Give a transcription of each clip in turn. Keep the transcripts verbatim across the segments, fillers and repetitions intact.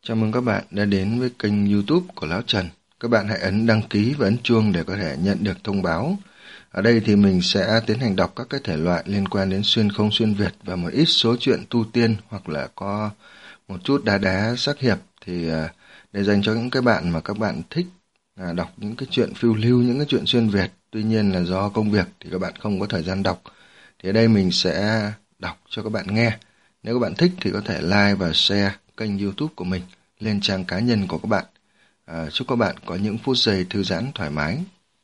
Chào mừng các bạn đã đến với kênh YouTube của Lão Trần. Các bạn hãy ấn đăng ký và ấn chuông để có thể nhận được thông báo. Ở đây thì mình sẽ tiến hành đọc các cái thể loại liên quan đến xuyên không xuyên Việt và một ít số chuyện tu tiên hoặc là có một chút đá đá sắc hiệp, thì để dành cho những cái bạn mà các bạn thích đọc những cái chuyện phiêu lưu, những cái chuyện xuyên Việt. Tuy nhiên là do công việc thì các bạn không có thời gian đọc. Thì ở đây mình sẽ đọc cho các bạn nghe. Nếu các bạn thích thì có thể like và share kênh YouTube của mình lên trang cá nhân của các bạn. À, chúc các bạn có những phút giây thư giãn thoải mái.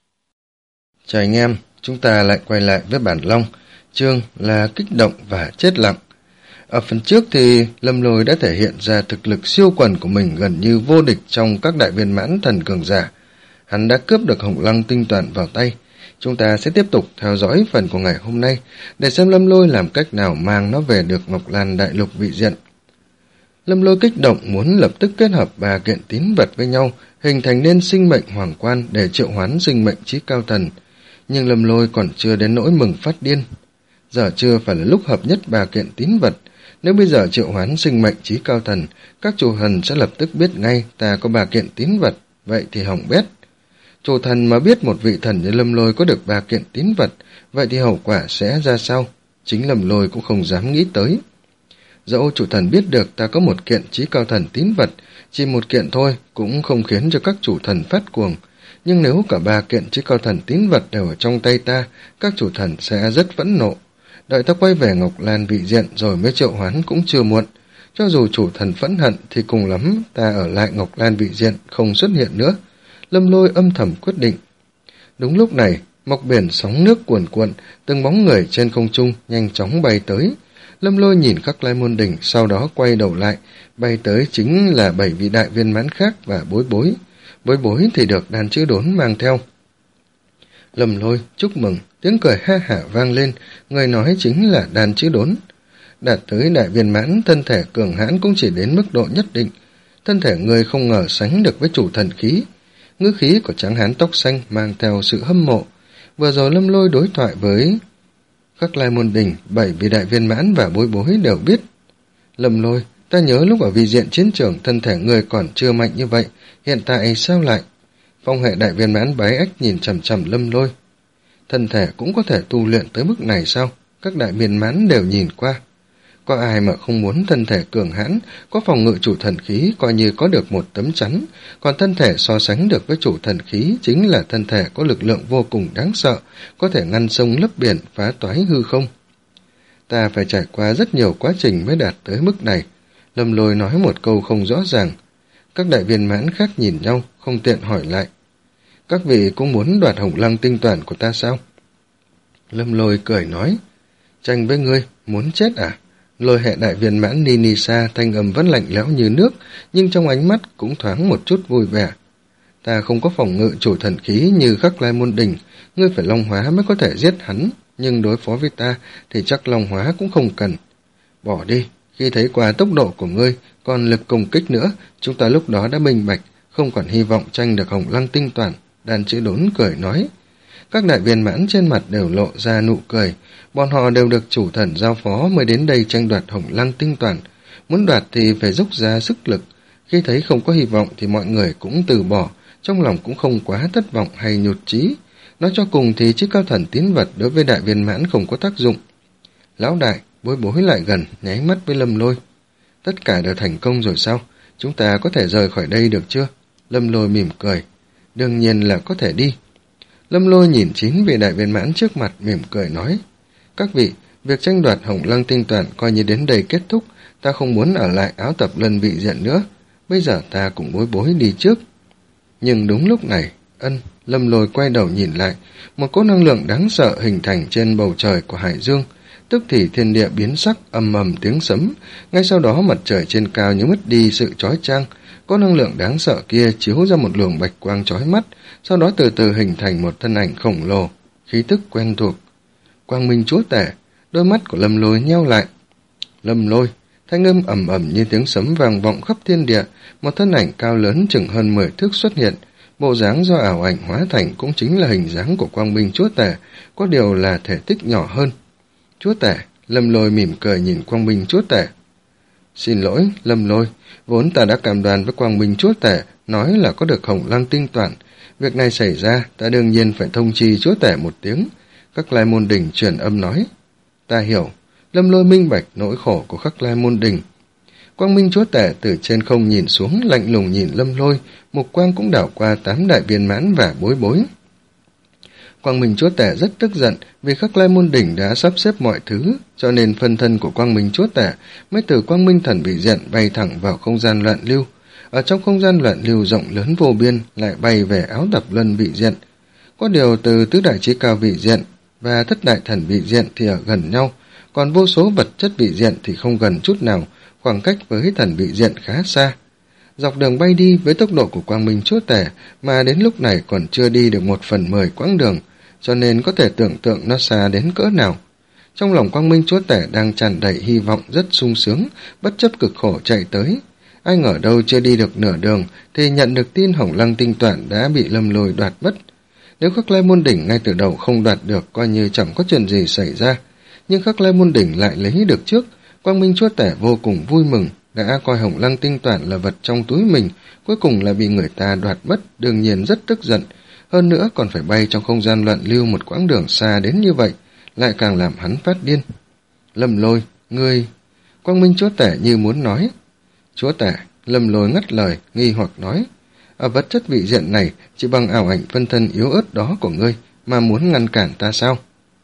Chào anh em, chúng ta lại quay lại với bản Long, chương là kích động và chết lặng. Ở phần trước thì Lâm Lôi đã thể hiện ra thực lực siêu quần của mình gần như vô địch trong các đại viên mãn thần cường giả. Hắn đã cướp được Hồng Lăng tinh toàn vào tay. Chúng ta sẽ tiếp tục theo dõi phần của ngày hôm nay để xem Lâm Lôi làm cách nào mang nó về được Ngọc Lan đại lục vị diện. Lâm Lôi kích động muốn lập tức kết hợp ba kiện tín vật với nhau, hình thành nên sinh mệnh hoàng quan để triệu hoán sinh mệnh chí cao thần. Nhưng Lâm Lôi còn chưa đến nỗi mừng phát điên. Giờ chưa phải là lúc hợp nhất ba kiện tín vật. Nếu bây giờ triệu hoán sinh mệnh chí cao thần, các chủ thần sẽ lập tức biết ngay ta có ba kiện tín vật, vậy thì hỏng bét. Chủ thần mà biết một vị thần như Lâm Lôi có được ba kiện tín vật, vậy thì hậu quả sẽ ra sao? Chính Lâm Lôi cũng không dám nghĩ tới. Dẫu chủ thần biết được ta có một kiện chí cao thần tín vật, chỉ một kiện thôi cũng không khiến cho các chủ thần phát cuồng. Nhưng nếu cả ba kiện chí cao thần tín vật đều ở trong tay ta, các chủ thần sẽ rất phẫn nộ. Đợi ta quay về Ngọc Lan vị diện rồi mới triệu hoán cũng chưa muộn. Cho dù chủ thần phẫn hận thì cùng lắm ta ở lại Ngọc Lan vị diện không xuất hiện nữa. Lâm Lôi âm thầm quyết định. Đúng lúc này, mọc biển sóng nước cuồn cuộn, từng bóng người trên không trung nhanh chóng bay tới. Lâm Lôi nhìn Khắc Lai Môn Đỉnh, sau đó quay đầu lại, bay tới chính là bảy vị đại viên mãn khác và Bối Bối. Bối Bối thì được đàn chữ đốn mang theo. Lâm Lôi chúc mừng, tiếng cười ha hả vang lên, người nói chính là đàn chữ đốn. Đạt tới đại viên mãn, thân thể cường hãn cũng chỉ đến mức độ nhất định. Thân thể người không ngờ sánh được với chủ thần khí. Ngữ khí của tráng hán tóc xanh mang theo sự hâm mộ. Vừa rồi Lâm Lôi đối thoại với Khắc Lai Môn Đỉnh, bảy vị đại viên mãn và Bối Bối đều biết. Lâm Lôi, ta nhớ lúc ở vị diện chiến trường thân thể người còn chưa mạnh như vậy, hiện tại sao lại? Phong hệ đại viên mãn Bái Ách nhìn chằm chằm Lâm Lôi. Thân thể cũng có thể tu luyện tới mức này sao? Các đại viên mãn đều nhìn qua. Có ai mà không muốn thân thể cường hãn, có phòng ngự chủ thần khí coi như có được một tấm chắn, còn thân thể so sánh được với chủ thần khí chính là thân thể có lực lượng vô cùng đáng sợ, có thể ngăn sông lấp biển, phá toái hư không. Ta phải trải qua rất nhiều quá trình mới đạt tới mức này. Lâm Lôi nói một câu không rõ ràng. Các đại viên mãn khác nhìn nhau, không tiện hỏi lại. Các vị cũng muốn đoạt Hồng Lăng tinh toàn của ta sao? Lâm Lôi cười nói, tranh với ngươi, muốn chết à? Lôi hệ đại viên mãn Ninisa thanh âm vẫn lạnh lẽo như nước, nhưng trong ánh mắt cũng thoáng một chút vui vẻ. Ta không có phòng ngự chủ thần khí như Khắc Lai Môn Đỉnh, ngươi phải long hóa mới có thể giết hắn, nhưng đối phó với ta thì chắc long hóa cũng không cần. Bỏ đi, khi thấy qua tốc độ của ngươi, còn lực công kích nữa, chúng ta lúc đó đã minh bạch, không còn hy vọng tranh được Hồng Lăng tinh toàn. Đàn chữ đốn cười nói. Các đại viên mãn trên mặt đều lộ ra nụ cười, bọn họ đều được chủ thần giao phó mới đến đây tranh đoạt Hồng Lăng tinh toàn. Muốn đoạt thì phải dốc ra sức lực, khi thấy không có hy vọng thì mọi người cũng từ bỏ, trong lòng cũng không quá thất vọng hay nhụt chí. Nói cho cùng thì chiếc cao thần tín vật đối với đại viên mãn không có tác dụng. Lão đại, Bối Bối lại gần, nháy mắt với Lâm Lôi. Tất cả đều thành công rồi sao? Chúng ta có thể rời khỏi đây được chưa? Lâm Lôi mỉm cười. Đương nhiên là có thể đi. Lâm Lôi nhìn chín vị đại viên mãn trước mặt mỉm cười nói. Các vị, việc tranh đoạt Hồng Lăng tinh toàn coi như đến đây kết thúc, ta không muốn ở lại áo tập lân vị diện nữa. Bây giờ ta cùng Bối Bối đi trước. Nhưng đúng lúc này, ân, Lâm Lôi quay đầu nhìn lại, một cỗ năng lượng đáng sợ hình thành trên bầu trời của Hải Dương, tức thì thiên địa biến sắc, ầm ầm tiếng sấm, ngay sau đó mặt trời trên cao như mất đi sự chói chang, có năng lượng đáng sợ kia chiếu ra một luồng bạch quang chói mắt, sau đó từ từ hình thành một thân ảnh khổng lồ, khí tức quen thuộc. Quang Minh Chúa Tể, đôi mắt của Lâm Lôi nheo lại. Lâm Lôi, thanh âm ầm ầm như tiếng sấm vang vọng khắp thiên địa, một thân ảnh cao lớn chừng hơn mười thước xuất hiện, bộ dáng do ảo ảnh hóa thành cũng chính là hình dáng của Quang Minh Chúa Tể, có điều là thể tích nhỏ hơn. Chúa Tể, Lâm Lôi mỉm cười nhìn Quang Minh Chúa Tể. Xin lỗi, Lâm Lôi, vốn ta đã cam đoan với Quang Minh Chúa Tể, nói là có được Hồng Lăng tinh toản. Việc này xảy ra, ta đương nhiên phải thông chi Chúa Tể một tiếng. Khắc Lai Môn Đình truyền âm nói. Ta hiểu. Lâm Lôi minh bạch nỗi khổ của Khắc Lai Môn Đình. Quang Minh Chúa Tể từ trên không nhìn xuống, lạnh lùng nhìn Lâm Lôi, mục quang cũng đảo qua tám đại viên mãn và bối bối. Quang Minh Chúa Tể rất tức giận vì Khắc Lai Môn Đỉnh đã sắp xếp mọi thứ, cho nên phân thân của Quang Minh Chúa Tể mới từ Quang Minh Thần Vị Diện bay thẳng vào không gian loạn lưu. Ở trong không gian loạn lưu rộng lớn vô biên lại bay về Áo Tập Luân Vị Diện. Có điều từ tứ đại chí cao vị diện và thất đại thần vị diện thì ở gần nhau, còn vô số vật chất vị diện thì không gần chút nào, khoảng cách với thần vị diện khá xa. Dọc đường bay đi với tốc độ của Quang Minh Chúa Tể mà đến lúc này còn chưa đi được một phần mười quãng đường, cho nên có thể tưởng tượng nó xa đến cỡ nào. Trong lòng Quang Minh Chúa Tể đang tràn đầy hy vọng rất sung sướng, bất chấp cực khổ chạy tới. Ai ngờ đâu chưa đi được nửa đường thì nhận được tin Hồng Lăng tinh toản đã bị Lâm Lôi đoạt mất. Nếu Khắc Lai Môn Đỉnh ngay từ đầu không đoạt được coi như chẳng có chuyện gì xảy ra, nhưng Khắc Lai Môn Đỉnh lại lấy được trước. Quang Minh Chúa Tể vô cùng vui mừng, đã coi Hồng Lăng tinh toản là vật trong túi mình, cuối cùng là bị người ta đoạt mất, đương nhiên rất tức giận. Hơn nữa còn phải bay trong không gian loạn lưu một quãng đường xa đến như vậy, lại càng làm hắn phát điên. Lâm Lôi, ngươi... Quang Minh Chúa Tể như muốn nói. Chúa Tể, Lâm Lôi ngắt lời, nghi hoặc nói. Ở vật chất vị diện này, chỉ bằng ảo ảnh phân thân yếu ớt đó của ngươi, mà muốn ngăn cản ta sao?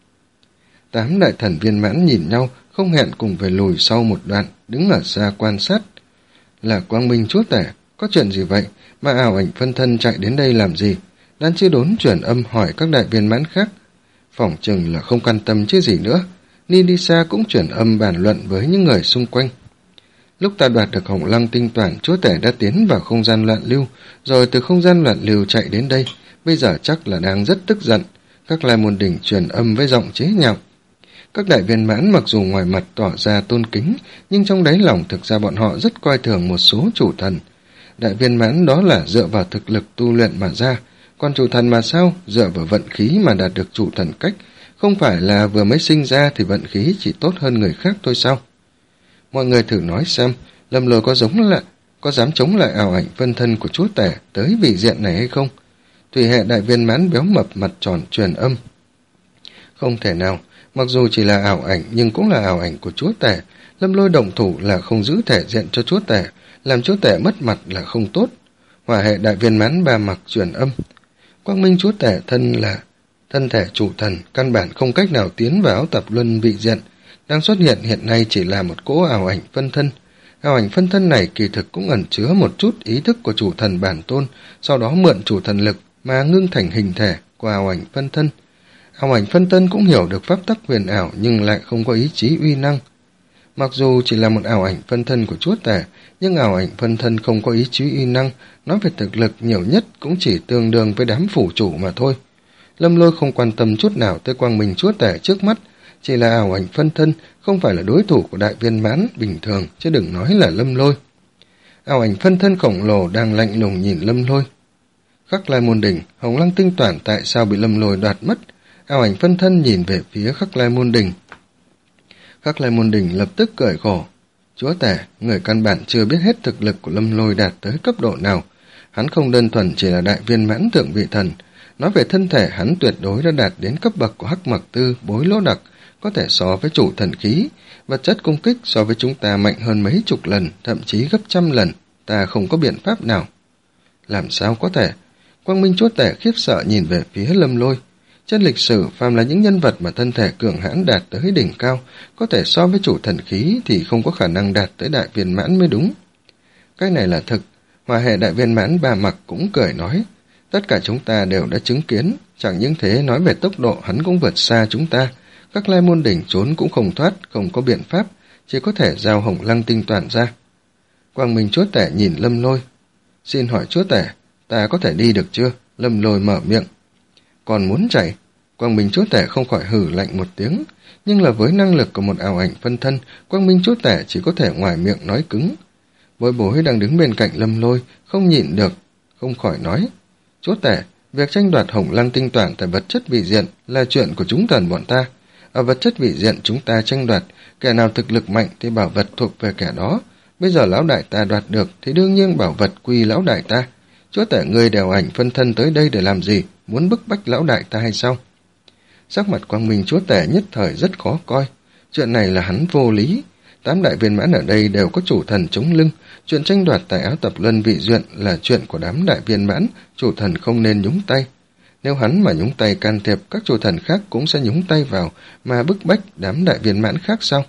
Tám đại thần viên mãn nhìn nhau, không hẹn cùng về lùi sau một đoạn, đứng ở xa quan sát. Là Quang Minh Chúa Tể, có chuyện gì vậy, mà ảo ảnh phân thân chạy đến đây làm gì? Đan Chi Đốn chuyển âm hỏi các đại viên mãn khác. Phỏng chừng là không quan tâm chứ gì nữa. Nidisa cũng chuyển âm bàn luận với những người xung quanh. Lúc ta đoạt được Hồng Lăng tinh toản, Chúa Tể đã tiến vào không gian loạn lưu, rồi từ không gian loạn lưu chạy đến đây, bây giờ chắc là đang rất tức giận. Các Lai Môn Đỉnh truyền âm với giọng chế nhạo. Các đại viên mãn mặc dù ngoài mặt tỏ ra tôn kính, nhưng trong đáy lòng thực ra bọn họ rất coi thường một số chủ thần. Đại viên mãn đó là dựa vào thực lực tu luyện mà ra, còn chủ thần mà sao, dựa vào vận khí mà đạt được chủ thần cách, không phải là vừa mới sinh ra thì vận khí chỉ tốt hơn người khác thôi sao? Mọi người thử nói xem, Lâm Lôi có giống lại, có dám chống lại ảo ảnh phân thân của Chúa Tể tới vị diện này hay không? Thủy hệ đại viên mãn béo mập mặt tròn truyền âm. Không thể nào, mặc dù chỉ là ảo ảnh nhưng cũng là ảo ảnh của Chúa Tể. Lâm Lôi động thủ là không giữ thể diện cho Chúa Tể, làm Chúa Tể mất mặt là không tốt. Hỏa hệ đại viên mãn ba mặc truyền âm. Quang Minh Chúa Tể thân là thân thể chủ thần, căn bản không cách nào tiến vào Áo Tập Luân vị diện. Đang xuất hiện hiện nay chỉ là một cỗ ảo ảnh phân thân. Ảo ảnh phân thân này kỳ thực cũng ẩn chứa một chút ý thức của chủ thần bản tôn, sau đó mượn chủ thần lực mà ngưng thành hình thể của ảo ảnh phân thân. Ảo ảnh phân thân cũng hiểu được pháp tắc huyền ảo nhưng lại không có ý chí uy năng. Mặc dù chỉ là một ảo ảnh phân thân của Chúa Tể, nhưng ảo ảnh phân thân không có ý chí uy năng, nói về thực lực nhiều nhất cũng chỉ tương đương với đám phủ chủ mà thôi. Lâm Lôi không quan tâm chút nào tới Quang Minh Chúa Tể trước mắt, chỉ là ảo ảnh phân thân, không phải là đối thủ của đại viên mãn bình thường, chứ đừng nói là Lâm Lôi. Ảo ảnh phân thân khổng lồ đang lạnh lùng nhìn Lâm Lôi. Khắc Lai Môn Đỉnh, Hồng Lăng tinh toản tại sao bị Lâm Lôi đoạt mất? Ảo ảnh phân thân nhìn về phía Khắc Lai Môn Đỉnh. Khắc Lai Môn Đỉnh lập tức cười khổ. Chúa Tể, người căn bản chưa biết hết thực lực của Lâm Lôi đạt tới cấp độ nào. Hắn không đơn thuần chỉ là đại viên mãn thượng vị thần. Nói về thân thể, hắn tuyệt đối đã đạt đến cấp bậc của Hắc Mặc Tư, Bối Lỗ Đặc, có thể so với chủ thần khí. Vật chất công kích so với chúng ta mạnh hơn mấy chục lần, thậm chí gấp trăm lần. Ta không có biện pháp nào. Làm sao có thể? Quang Minh Chúa Tể khiếp sợ nhìn về phía Lâm Lôi. Trên lịch sử, phàm là những nhân vật mà thân thể cường hãn đạt tới đỉnh cao, có thể so với chủ thần khí thì không có khả năng đạt tới đại viên mãn mới đúng. Cái này là thực. Hỏa hệ đại viên mãn Ba Mặc cũng cười nói. Tất cả chúng ta đều đã chứng kiến, chẳng những thế nói về tốc độ hắn cũng vượt xa chúng ta. Các Lai Môn Đỉnh trốn cũng không thoát, không có biện pháp, chỉ có thể giao Hồng Lăng tinh toản ra. Quang Minh Chúa Tể nhìn Lâm Lôi. Xin hỏi Chúa Tể, ta có thể đi được chưa? Lâm Lôi mở miệng. Còn muốn chạy? Quang Minh Chúa Tể không khỏi hừ lạnh một tiếng, nhưng là với năng lực của một ảo ảnh phân thân, Quang Minh Chúa Tể chỉ có thể ngoài miệng nói cứng. Bối Bối đang đứng bên cạnh Lâm Lôi, không nhịn được, không khỏi nói. Chúa Tể, việc tranh đoạt Hồng Lăng tinh toản tại vật chất vị diện là chuyện của chúng thần bọn ta. Ở vật chất vị diện chúng ta tranh đoạt, kẻ nào thực lực mạnh thì bảo vật thuộc về kẻ đó, Bây giờ lão đại ta đoạt được thì đương nhiên bảo vật quy lão đại ta. Chúa tể ngươi đèo ảnh phân thân tới đây để làm gì? Muốn bức bách lão đại ta hay sao? Sắc mặt Quang Minh chúa tể nhất thời rất khó coi. Chuyện này là hắn vô lý. Tám đại viên mãn ở đây đều có chủ thần chống lưng. Chuyện tranh đoạt tài áo tập luân vị duyện là chuyện của đám đại viên mãn, chủ thần không nên nhúng tay. Nếu hắn mà nhúng tay can thiệp, các chủ thần khác cũng sẽ nhúng tay vào mà bức bách đám đại viên mãn khác sao?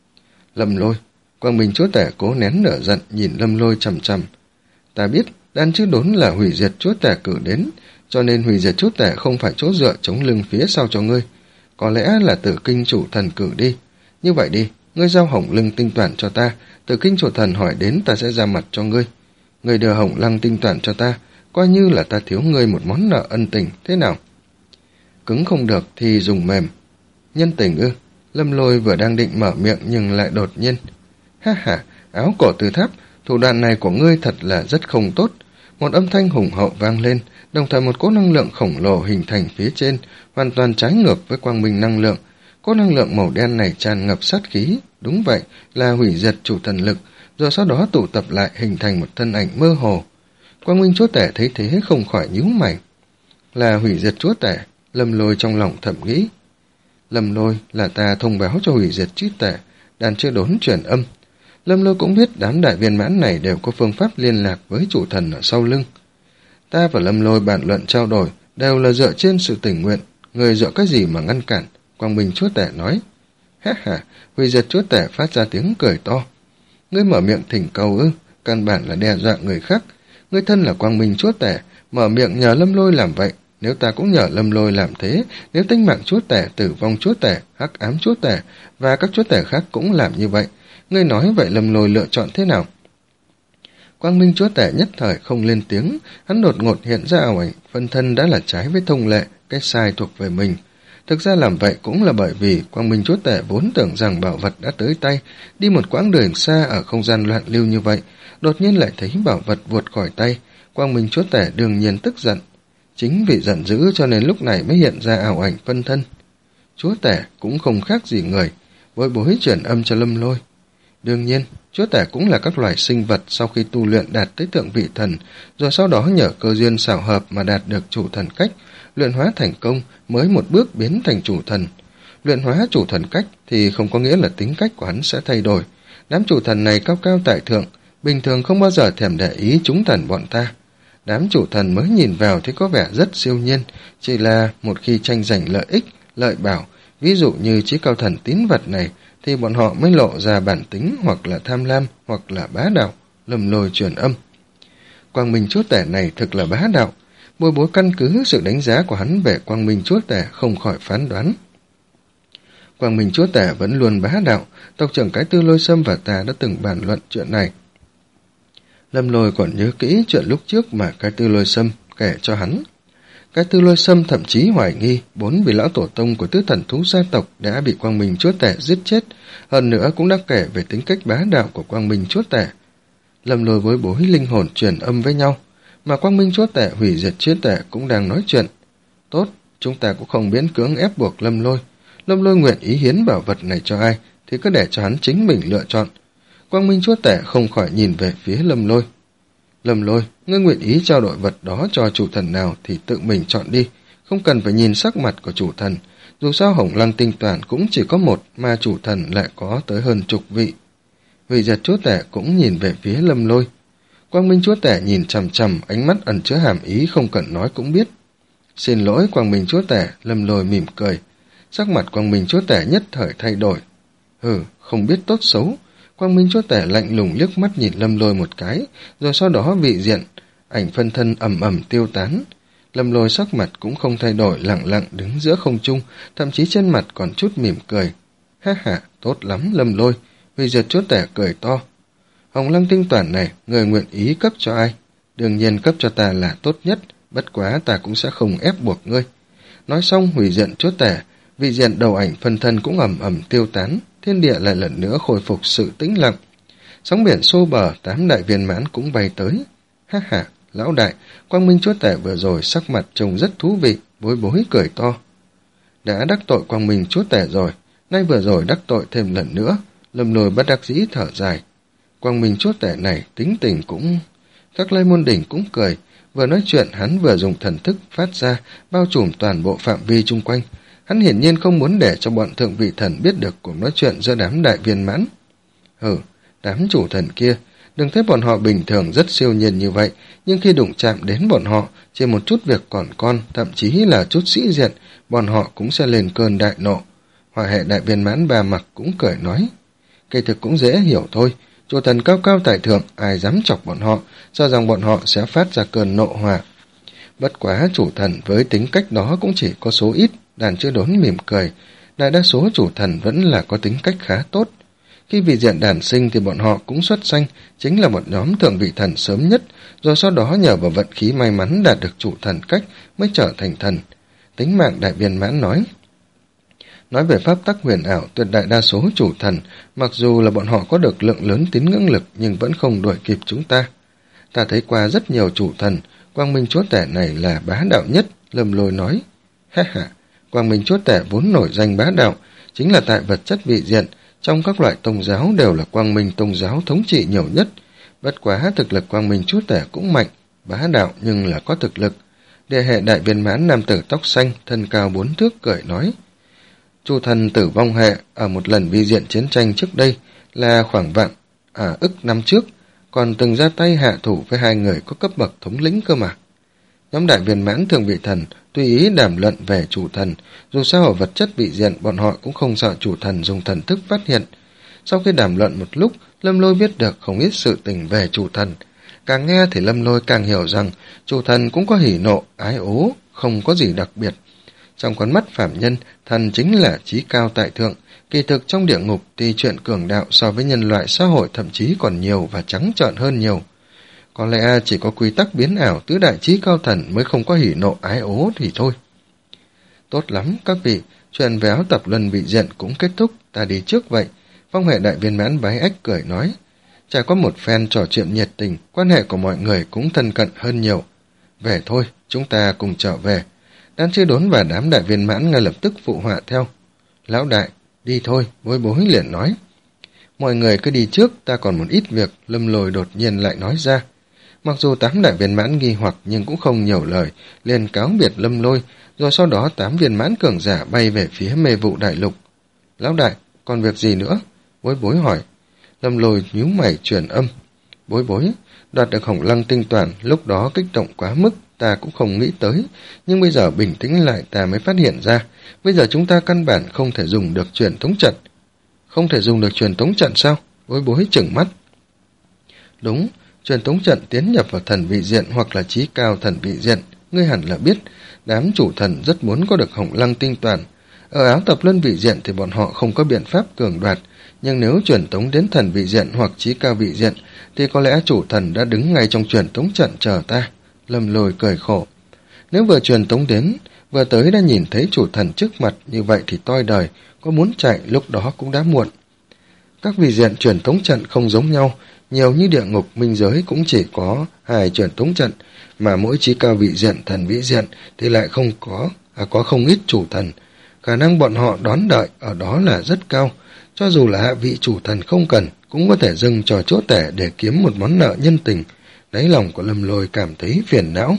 Lâm Lôi, Quang Minh chúa tể cố nén nở giận nhìn Lâm Lôi chằm chằm. Ta biết đan chữ đốn là hủy diệt chúa tể cử đến, cho nên hủy diệt chúa tể không phải chỗ dựa chống lưng phía sau cho ngươi. Có lẽ là Tử Kinh chủ thần cử đi. Như vậy đi, ngươi giao hồng lưng tinh toản cho ta, Tử Kinh chủ thần hỏi đến ta sẽ ra mặt cho ngươi. Ngươi đưa hồng lăng tinh toản cho ta, coi như là ta thiếu ngươi một món nợ ân tình, thế nào? Cứng không được thì dùng mềm. Nhân tình ư? Lâm Lôi vừa đang định mở miệng nhưng lại đột nhiên. Ha ha, áo cổ từ tháp, thủ đoạn này của ngươi thật là rất không tốt. Một âm thanh hùng hậu vang lên, đồng thời một cỗ năng lượng khổng lồ hình thành phía trên, hoàn toàn trái ngược với quang minh năng lượng. Cỗ năng lượng màu đen này tràn ngập sát khí, đúng vậy, là hủy diệt chủ thần lực, rồi sau đó tụ tập lại hình thành một thân ảnh mơ hồ. Quang Minh chúa tể thấy thế không khỏi nhíu mày. Là hủy diệt chúa tể, Lâm Lôi trong lòng thầm nghĩ. Lâm Lôi là ta thông báo cho hủy diệt chúa tể, đàn chưa đốn truyền âm. Lâm Lôi cũng biết đám đại viên mãn này đều có phương pháp liên lạc với chủ thần ở sau lưng. Ta và Lâm Lôi bàn luận trao đổi đều là dựa trên sự tình nguyện, người dựa cái gì mà ngăn cản, Quang Minh chúa tể nói. Ha ha, hủy diệt chúa tể phát ra tiếng cười to. Ngươi mở miệng thỉnh cầu ư, căn bản là đe dọa người khác. Ngươi thân là Quang Minh chúa tể, mở miệng nhờ Lâm Lôi làm vậy. Nếu ta cũng nhờ Lâm Lôi làm thế, nếu tính mạng chúa tể, tử vong chúa tể, hắc ám chúa tể và các chúa tể khác cũng làm như vậy, ngươi nói vậy Lâm Lôi lựa chọn thế nào? Quang Minh chúa tể nhất thời không lên tiếng, hắn đột ngột hiện ra ảo ảnh, phân thân đã là trái với thông lệ, cái sai thuộc về mình. Thực ra làm vậy cũng là bởi vì Quang Minh chúa tể vốn tưởng rằng bảo vật đã tới tay, đi một quãng đường xa ở không gian loạn lưu như vậy, đột nhiên lại thấy bảo vật vụt khỏi tay, Quang Minh chúa tể đương nhiên tức giận. Chính vì giận dữ cho nên lúc này mới hiện ra ảo ảnh phân thân. Chúa tể cũng không khác gì người, bối bối truyền âm cho Lâm Lôi. Đương nhiên, chúa tể cũng là các loài sinh vật sau khi tu luyện đạt tới thượng vị thần, rồi sau đó nhờ cơ duyên xảo hợp mà đạt được chủ thần cách, luyện hóa thành công mới một bước biến thành chủ thần. Luyện hóa chủ thần cách thì không có nghĩa là tính cách của hắn sẽ thay đổi. Đám chủ thần này cao cao tại thượng, bình thường không bao giờ thèm để ý chúng thần bọn ta. Đám chủ thần mới nhìn vào thì có vẻ rất siêu nhiên, chỉ là một khi tranh giành lợi ích, lợi bảo, ví dụ như chí cao thần tín vật này, thì bọn họ mới lộ ra bản tính hoặc là tham lam hoặc là bá đạo. Lâm Lôi truyền âm. Quang Minh chúa tể này thực là bá đạo. Bối bối căn cứ sự đánh giá của hắn về Quang Minh chúa tể không khỏi phán đoán. Quang Minh chúa tể vẫn luôn bá đạo, tộc trưởng cái Tư Lôi Sâm và ta đã từng bàn luận chuyện này. Lâm Lôi còn nhớ kỹ chuyện lúc trước mà cái Tư Lôi Sâm kể cho hắn. Cái Tư Lôi Sâm thậm chí hoài nghi bốn vị lão tổ tông của tứ thần thú gia tộc đã bị Quang Minh chúa tể giết chết, hơn nữa cũng đã kể về tính cách bá đạo của Quang Minh chúa tể. Lâm Lôi với bối linh hồn truyền âm với nhau, mà Quang Minh chúa tể hủy diệt chúa tể cũng đang nói chuyện. Tốt, chúng ta cũng không miễn cưỡng ép buộc Lâm Lôi. Lâm Lôi nguyện ý hiến bảo vật này cho ai thì cứ để cho hắn chính mình lựa chọn. Quang Minh chúa tể không khỏi nhìn về phía Lâm Lôi. Lâm Lôi, ngươi nguyện ý trao đổi vật đó cho chủ thần nào thì tự mình chọn đi, không cần phải nhìn sắc mặt của chủ thần. Dù sao hồng lăng tinh toàn cũng chỉ có một, mà chủ thần lại có tới hơn chục vị. Hủy diệt chúa tể cũng nhìn về phía Lâm Lôi. Quang Minh chúa tể nhìn chằm chằm, ánh mắt ẩn chứa hàm ý không cần nói cũng biết. Xin lỗi Quang Minh chúa tể, Lâm Lôi mỉm cười. Sắc mặt Quang Minh chúa tể nhất thời thay đổi. Hừ, không biết tốt xấu. Quang Minh chúa tể lạnh lùng liếc mắt nhìn Lâm Lôi một cái, rồi sau đó vị diện, ảnh phân thân ầm ầm tiêu tán. Lâm Lôi sắc mặt cũng không thay đổi, lặng lặng đứng giữa không trung, thậm chí trên mặt còn chút mỉm cười. Ha ha, tốt lắm Lâm Lôi, hủy diệt chúa tể cười to. Hồng lăng tinh toàn này, người nguyện ý cấp cho ai? Đương nhiên cấp cho ta là tốt nhất, bất quá ta cũng sẽ không ép buộc ngươi. Nói xong hủy diệt chúa tể, vị diện đầu ảnh phân thân cũng ầm ầm tiêu tán, thiên địa lại lần nữa khôi phục sự tĩnh lặng. Sóng biển xô bờ, tám đại viên mãn cũng bay tới. Ha ha, lão đại, Quang Minh chúa tể vừa rồi sắc mặt trông rất thú vị, bối bối cười to. Đã đắc tội Quang Minh chúa tể rồi, nay vừa rồi đắc tội thêm lần nữa. Lâm Lôi bất đắc dĩ thở dài. Quang Minh Chúa Tể này tính tình cũng... Các Lây Môn Đỉnh cũng cười, vừa nói chuyện hắn vừa dùng thần thức phát ra, bao trùm toàn bộ phạm vi chung quanh. Hắn hiển nhiên không muốn để cho bọn thượng vị thần biết được cuộc nói chuyện giữa đám đại viên mãn. Hừ, đám chủ thần kia, đừng thấy bọn họ bình thường rất siêu nhiên như vậy, nhưng khi đụng chạm đến bọn họ, chỉ một chút việc còn con, thậm chí là chút sĩ diện, bọn họ cũng sẽ lên cơn đại nộ. Hỏa hệ đại viên mãn Ba Mặc cũng cười nói, kỳ thực cũng dễ hiểu thôi, chủ thần cao cao tại thượng, ai dám chọc bọn họ, cho rằng bọn họ sẽ phát ra cơn nộ hỏa. Bất quá chủ thần với tính cách đó cũng chỉ có số ít. Đàn Chư Đốn mỉm cười, đại đa số chủ thần vẫn là có tính cách khá tốt. Khi vị diện đàn sinh thì bọn họ cũng xuất sanh, chính là một nhóm thượng vị thần sớm nhất, rồi sau đó nhờ vào vận khí may mắn đạt được chủ thần cách mới trở thành thần. Tính mạng đại viên mãn nói. Nói về pháp tắc huyền ảo, tuyệt đại đa số chủ thần, mặc dù là bọn họ có được lượng lớn tín ngưỡng lực nhưng vẫn không đuổi kịp chúng ta. Ta thấy qua rất nhiều chủ thần, Quang Minh Chúa Tể này là bá đạo nhất, Lâm Lôi nói. Ha ha, Quang Minh Chúa Tể vốn nổi danh bá đạo, chính là tại vật chất vị diện, trong các loại tôn giáo đều là Quang Minh tôn giáo thống trị nhiều nhất. Bất quá thực lực Quang Minh Chúa Tể cũng mạnh, bá đạo nhưng là có thực lực. Địa hệ đại viên mãn nam tử tóc xanh, thân cao bốn thước cười nói. Chủ thần tử vong hệ ở một lần vi diện chiến tranh trước đây là khoảng vạn, à ức năm trước, còn từng ra tay hạ thủ với hai người có cấp bậc thống lĩnh cơ mà. Nhóm đại viên mãn thượng vị thần tùy ý đàm luận về chủ thần, dù sao ở vật chất vị diện bọn họ cũng không sợ chủ thần dùng thần thức phát hiện. Sau khi đàm luận một lúc, Lâm Lôi biết được không ít sự tình về chủ thần. Càng nghe thì Lâm Lôi càng hiểu rằng chủ thần cũng có hỉ nộ, ái ố, không có gì đặc biệt. Trong con mắt phạm nhân, thần chính là trí cao tại thượng, kỳ thực trong địa ngục thì chuyện cường đạo so với nhân loại xã hội thậm chí còn nhiều và trắng trợn hơn nhiều. Có lẽ chỉ có quy tắc biến ảo tứ đại trí cao thần mới không có hỉ nộ ái ố thì thôi. Tốt lắm các vị, chuyện về áo tập luân vị diện cũng kết thúc, ta đi trước vậy. Phong hệ đại viên mãn Bái Ách cười nói. Trải qua một phen trò chuyện nhiệt tình, quan hệ của mọi người cũng thân cận hơn nhiều. Về thôi, chúng ta cùng trở về. Đan Chư Đốn và đám đại viên mãn ngay lập tức phụ họa theo. Lão đại, đi thôi, Bối Bối liền nói. Mọi người cứ đi trước, ta còn một ít việc, Lâm Lôi đột nhiên lại nói ra. Mặc dù tám đại viên mãn nghi hoặc nhưng cũng không nhiều lời, liền cáo biệt Lâm Lôi, rồi sau đó tám viên mãn cường giả bay về phía mê vụ đại lục. Lão đại, còn việc gì nữa? Bối Bối hỏi. Lâm Lôi nhíu mày truyền âm. Bối Bối, đoạt được Hồng Lăng tinh toàn, lúc đó kích động quá mức, ta cũng không nghĩ tới, nhưng bây giờ bình tĩnh lại ta mới phát hiện ra, bây giờ chúng ta căn bản không thể dùng được truyền tống trận. Không thể dùng được truyền tống trận sao? Bối Bối trừng mắt. Đúng, truyền tống trận tiến nhập vào thần vị diện hoặc là trí cao thần vị diện, ngươi hẳn là biết, đám chủ thần rất muốn có được Hồng Lăng tinh toàn. Ở áo tập luân vị diện thì bọn họ không có biện pháp cường đoạt, nhưng nếu truyền tống đến thần vị diện hoặc trí cao vị diện thì có lẽ chủ thần đã đứng ngay trong truyền tống trận chờ ta. Lâm Lôi cười khổ. Nếu vừa truyền tống đến, vừa tới đã nhìn thấy chủ thần trước mặt, như vậy thì toi đời, có muốn chạy lúc đó cũng đã muộn. Các vị diện truyền tống trận không giống nhau, nhiều như địa ngục minh giới cũng chỉ có hai truyền tống trận, mà mỗi trí cao vị diện thần vị diện thì lại không có, à, có không ít chủ thần. Khả năng bọn họ đón đợi ở đó là rất cao, cho dù là hạ vị chủ thần không cần, cũng có thể dâng trò chỗ tể để kiếm một món nợ nhân tình. Đáy lòng của Lâm Lôi cảm thấy phiền não.